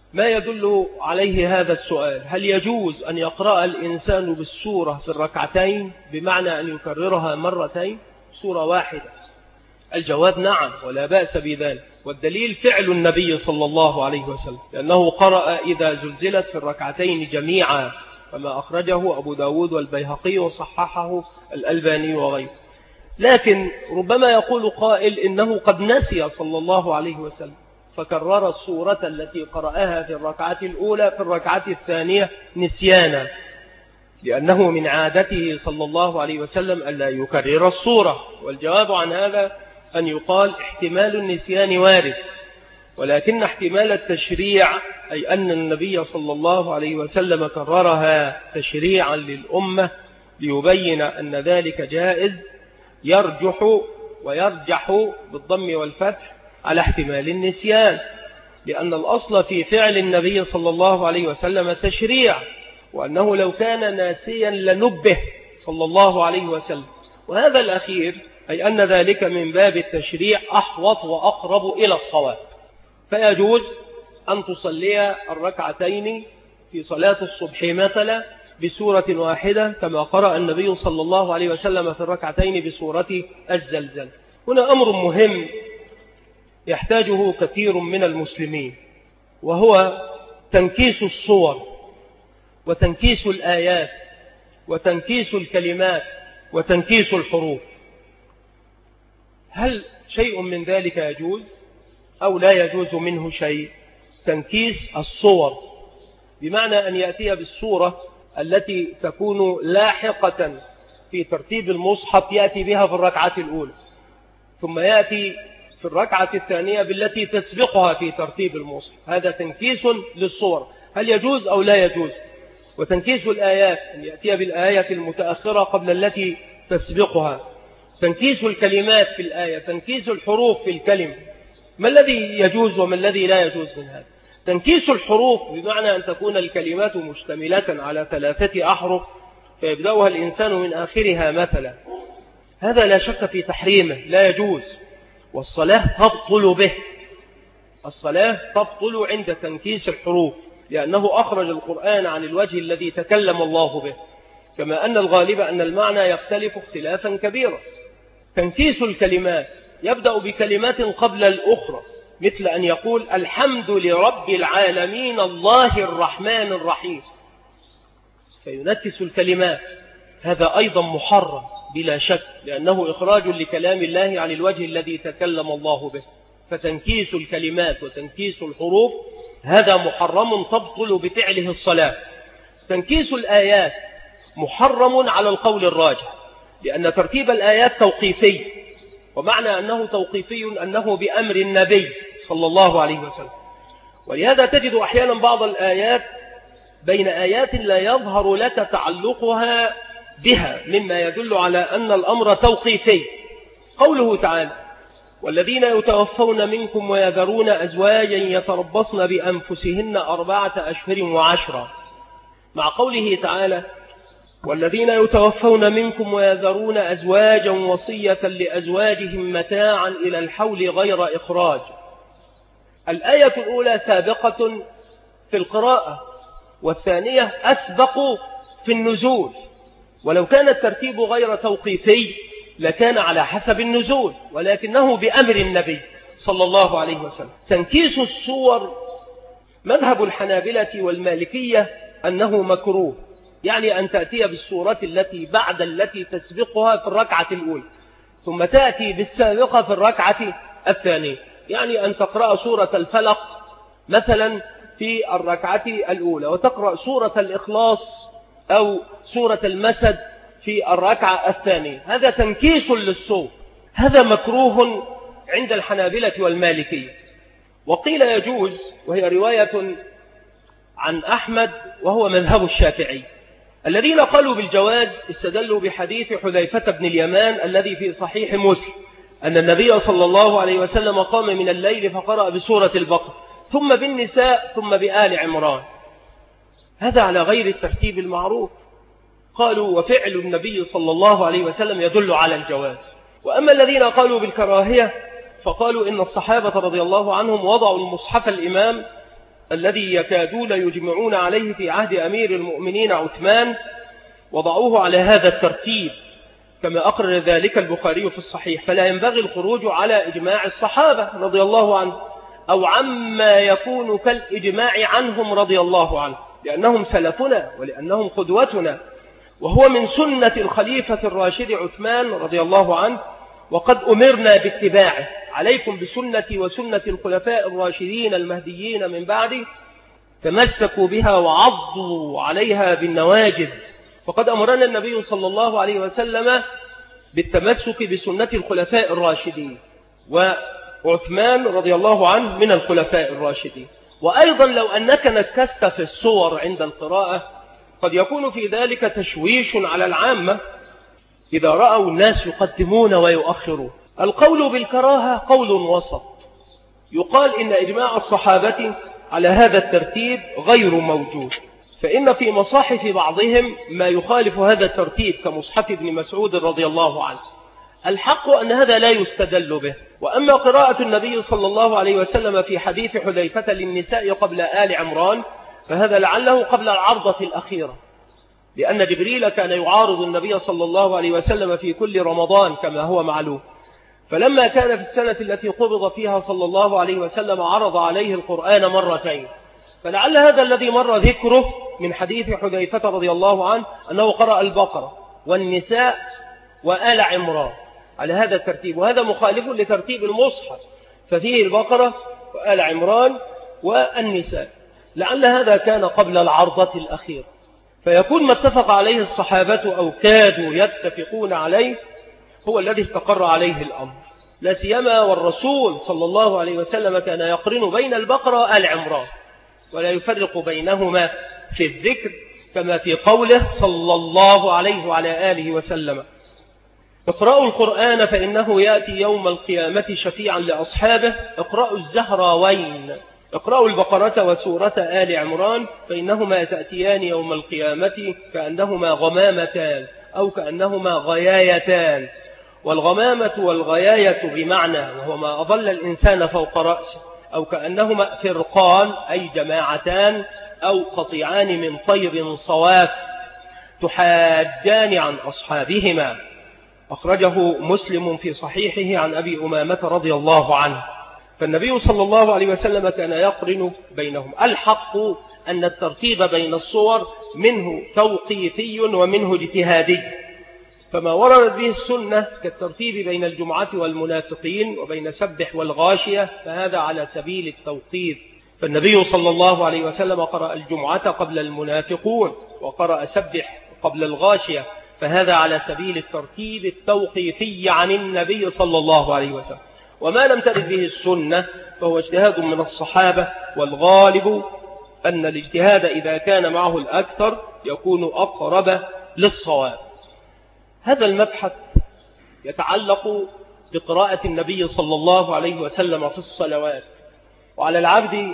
ما يدل عليه هذا السؤال؟ هل يجوز أن يقرأ الإنسان بالسورة في الركعتين بمعنى أن يكررها مرتين سورة واحدة؟ الجواب نعم، ولا بأس بذلك، والدليل فعل النبي صلى الله عليه وسلم، لأنه قرأ إذا زلزلت في الركعتين جميعا كما أخرجه أبو داود والبيهقي وصححه الألباني وغيره. لكن ربما يقول قائل إنه قد نسي صلى الله عليه وسلم فكرر السورة التي قرأها في الركعة الأولى في الركعة الثانية نسيانا، لأنه من عادته صلى الله عليه وسلم ألا يكرر السورة. والجواب عن هذا أن يقال احتمال النسيان وارد، ولكن احتمال التشريع، أي أن النبي صلى الله عليه وسلم كررها تشريعا للأمة ليبين أن ذلك جائز، يرجح ويرجح بالضم والفتح على احتمال النسيان، لأن الأصل في فعل النبي صلى الله عليه وسلم التشريع، وأنه لو كان ناسيا لنبه صلى الله عليه وسلم. وهذا الأخير أي أن ذلك من باب التشريع أحوط وأقرب إلى الصواب. فيجوز أن تصلي الركعتين في صلاة الصبح مثلا بسورة واحدة كما قرأ النبي صلى الله عليه وسلم في الركعتين بسورة الزلزال. هنا أمر مهم يحتاجه كثير من المسلمين، وهو تنكيس الصور وتنكيس الآيات وتنكيس الكلمات وتنكيس الحروف. هل شيء من ذلك يجوز أو لا يجوز منه شيء؟ تنكيس الصور بمعنى أن يأتي بالصورة التي تكون لاحقة في ترتيب المصحف يأتي بها في الركعة الأولى، ثم يأتي في الركعة الثانية بالتي تسبقها في ترتيب المصحف. هذا تنكيس للصور، هل يجوز أو لا يجوز؟ وتنكيس الآيات أن يأتي بالآية المتأخرة قبل التي تسبقها. تنكيس الكلمات في الآية، تنكيس الحروف في الكلمة، ما الذي يجوز وما الذي لا يجوز من هذا؟ تنكيس الحروف بمعنى أن تكون الكلمات مشتملة على 3 أحرف فيبدأها الإنسان من آخرها مثلا، هذا لا شك في تحريمه، لا يجوز، والصلاة تبطل به. الصلاة تبطل عند تنكيس الحروف، لأنه أخرج القرآن عن الوجه الذي تكلم الله به، كما أن الغالب أن المعنى يختلف اختلافا كبيرا. تنكيس الكلمات يبدأ بكلمات قبل الأخرى، مثل أن يقول الحمد لرب العالمين الله الرحمن الرحيم، فينكس الكلمات. هذا أيضا محرم بلا شك، لأنه إخراج لكلام الله عن الوجه الذي تكلم الله به. فتنكيس الكلمات وتنكيس الحروف هذا محرم تبطل بفعله الصلاة. تنكيس الآيات محرم على القول الراجح، لأن ترتيب الآيات توقيفي، ومعنى أنه توقيفي أنه بأمر النبي صلى الله عليه وسلم. ولهذا تجد أحيانا بعض الآيات بين آيات لا يظهر لك تعلقها بها، مما يدل على أن الأمر توقيفي. قوله تعالى والذين يتوفون منكم ويذرون أزواجا يتربصن بأنفسهن 4 أشهر و10، مع قوله تعالى والذين يتوفون منكم ويذرون أزواجا وصية لأزواجهم متاعا إلى الحول غير إخراج. الآية الأولى سابقة في القراءة، والثانية أسبق في النزول، ولو كان الترتيب غير توقيفي لكان على حسب النزول، ولكنه بأمر النبي صلى الله عليه وسلم. تنكيس الصور مذهب الحنابلة والمالكية أنه مكروه، يعني أن تأتي بالصورة التي بعد التي تسبقها في الركعة الأولى، ثم تأتي بالسابقة في الركعة الثانية، يعني أن تقرأ سورة الفلق مثلا في الركعة الأولى، وتقرأ سورة الإخلاص أو سورة المسد في الركعة الثانية. هذا تنكيس للصور، هذا مكروه عند الحنابلة والمالكية. وقيل يجوز، وهي رواية عن أحمد وهو مذهب الشافعي. الذين قالوا بالجواز استدلوا بحديث حذيفة بن اليمان الذي في صحيح مسلم أن النبي صلى الله عليه وسلم قام من الليل فقرأ بسورة البقرة ثم بالنساء ثم بآل عمران، هذا على غير الترتيب المعروف. قالوا وفعل النبي صلى الله عليه وسلم يدل على الجواز. وأما الذين قالوا بالكراهية فقالوا إن الصحابة رضي الله عنهم وضعوا المصحف الإمام الذي يكادون يجمعون عليه في عهد أمير المؤمنين عثمان وضعوه على هذا الترتيب كما أقرر ذلك البخاري في الصحيح. فلا ينبغي الخروج على إجماع الصحابة رضي الله عنهم أو عما يكون كالإجماع عنهم رضي الله عنهم، لأنهم سلفنا ولأنهم قدوتنا، وهو من سنة الخليفة الراشد عثمان رضي الله عنه، وقد أمرنا باتباعه. عليكم بسنتي وسنة الخلفاء الراشدين المهديين من بعدي، تمسكوا بها وعضوا عليها بالنواجذ. وقد أمرنا النبي صلى الله عليه وسلم بالتمسك بسنة الخلفاء الراشدين، وعثمان رضي الله عنه من الخلفاء الراشدين. وأيضا لو أنك نكست في الصور عند القراءة قد يكون في ذلك تشويش على العامة إذا رأوا الناس يقدمون ويؤخرون. القول بالكراهة قول وسط، يقال إن إجماع الصحابة على هذا الترتيب غير موجود، فإن في مصاحف بعضهم ما يخالف هذا الترتيب كمصحف ابن مسعود رضي الله عنه. الحق أن هذا لا يستدل به. وأما قراءة النبي صلى الله عليه وسلم في حديث حذيفة للنساء قبل آل عمران فهذا لعله قبل العرضة الأخيرة، لأن جبريل كان يعارض النبي صلى الله عليه وسلم في كل رمضان كما هو معلوم، فلما كان في السنة التي قبض فيها صلى الله عليه وسلم عرض عليه القرآن مرتين، فلعل هذا الذي مر ذكره من حديث حذيفة رضي الله عنه أنه قرأ البقرة والنساء وآل عمران على هذا الترتيب، وهذا مخالف لترتيب المصحف، ففيه البقرة وآل عمران والنساء. لعل هذا كان قبل العرضة الأخيرة، فيكون ما اتفق عليه الصحابة أو كادوا يتفقون عليه هو الذي استقر عليه الأمر، لا سيما والرسول صلى الله عليه وسلم كان يقرن بين البقرة وآل عمران ولا يفرق بينهما في الذكر، كما في قوله صلى الله عليه وعلى آله وسلم: اقرأوا القرآن فإنه يأتي يوم القيامة شفيعا لأصحابه. اقرأوا الزهراوين، اقرأوا البقرة وسورة آل عمران فإنهما تأتيان يوم القيامة كأنهما غمامتان أو كأنهما غيايتان. والغمامة والغياية بمعنى وهو ما أضل الإنسان فوق رأسه، أو كأنهما فرقان أي جماعتان أو قطيعان من طير صواف تحاجان عن أصحابهما. أخرجه مسلم في صحيحه عن أبي أمامة رضي الله عنه. فالنبي صلى الله عليه وسلم كان يقرن بينهم. الحق أن الترتيب بين الصور منه توقيفي ومنه اجتهادي، فما وردت به السنة كالترتيب بين الجمعة والمنافقين وبين سبح والغاشية فهذا على سبيل التوقيف، فالنبي صلى الله عليه وسلم قرأ الجمعة قبل المنافقون وقرأ سبح قبل الغاشية، فهذا على سبيل الترتيب التوقيفي عن النبي صلى الله عليه وسلم. وما لم ترد به السنة فهو اجتهاد من الصحابة، والغالب أن الاجتهاد إذا كان معه الأكثر يكون أقرب للصواب. هذا المبحث يتعلق بقراءة النبي صلى الله عليه وسلم في الصلوات، وعلى العبد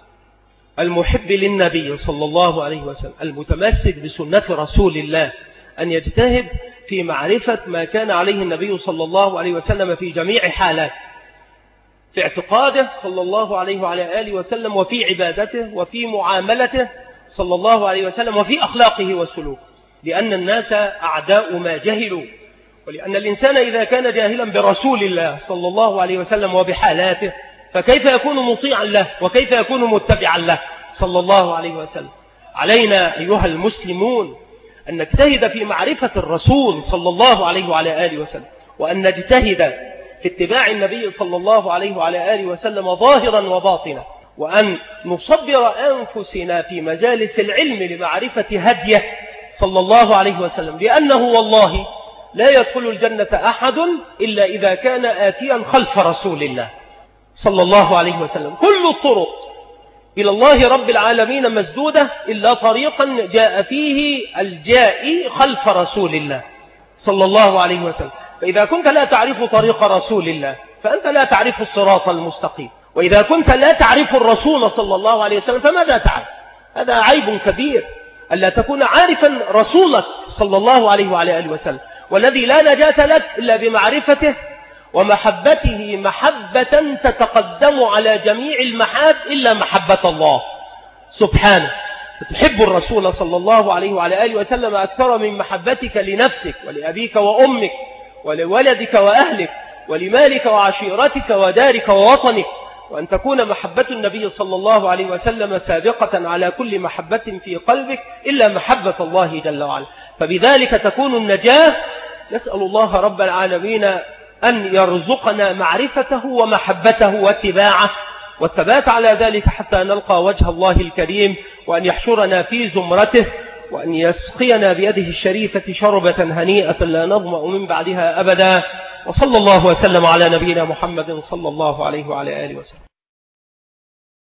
المحب للنبي صلى الله عليه وسلم المتمسك بسنة رسول الله أن يجتهد في معرفة ما كان عليه النبي صلى الله عليه وسلم في جميع حالاته، في اعتقاده صلى الله عليه وعلى آله وسلم، وفي عبادته، وفي معاملته صلى الله عليه وسلم، وفي أخلاقه وسلوكه، لأن الناس أعداء ما جهلوا، ولأن الإنسان إذا كان جاهلا برسول الله صلى الله عليه وسلم وبحالاته فكيف يكون مطيعا له وكيف يكون متبعا له صلى الله عليه وسلم. علينا أيها المسلمون أن نجتهد في معرفة الرسول صلى الله عليه وعلى آله وسلم، وأن نجتهد في اتباع النبي صلى الله عليه وعلى آله وسلم ظاهرا وباطنا، وأن نصبر أنفسنا في مجالس العلم لمعرفة هديه صلى الله عليه وسلم، لأنه والله لا يدخل الجنة أحد إلا إذا كان آتيا خلف رسول الله صلى الله عليه وسلم. كل الطرق إلى الله رب العالمين مسدودة إلا طريقا جاء فيه الجائي خلف رسول الله صلى الله عليه وسلم. فإذا كنت لا تعرف طريق رسول الله فأنت لا تعرف الصراط المستقيم، وإذا كنت لا تعرف الرسول صلى الله عليه وسلم فماذا تعرف؟ هذا عيب كبير ألا تكون عارفا رسولك صلى الله عليه وعلى آله وسلم، والذي لا نجاة لك إلا بمعرفته ومحبته محبة تتقدم على جميع المحاب إلا محبة الله سبحانه. فتحب الرسول صلى الله عليه وعلى آله وسلم أكثر من محبتك لنفسك ولأبيك وأمك ولولدك وأهلك ولمالك وعشيرتك ودارك ووطنك، وأن تكون محبة النبي صلى الله عليه وسلم سابقة على كل محبة في قلبك إلا محبة الله جل وعلا، فبذلك تكون النجاة. نسأل الله رب العالمين أن يرزقنا معرفته ومحبته واتباعه والثبات على ذلك حتى نلقى وجه الله الكريم، وأن يحشرنا في زمرته، وأن يسقينا بيده الشريفة شربة هنيئة لا نظمأ من بعدها أبدا. وصلى الله وسلم على نبينا محمد صلى الله عليه وعلى آله وسلم.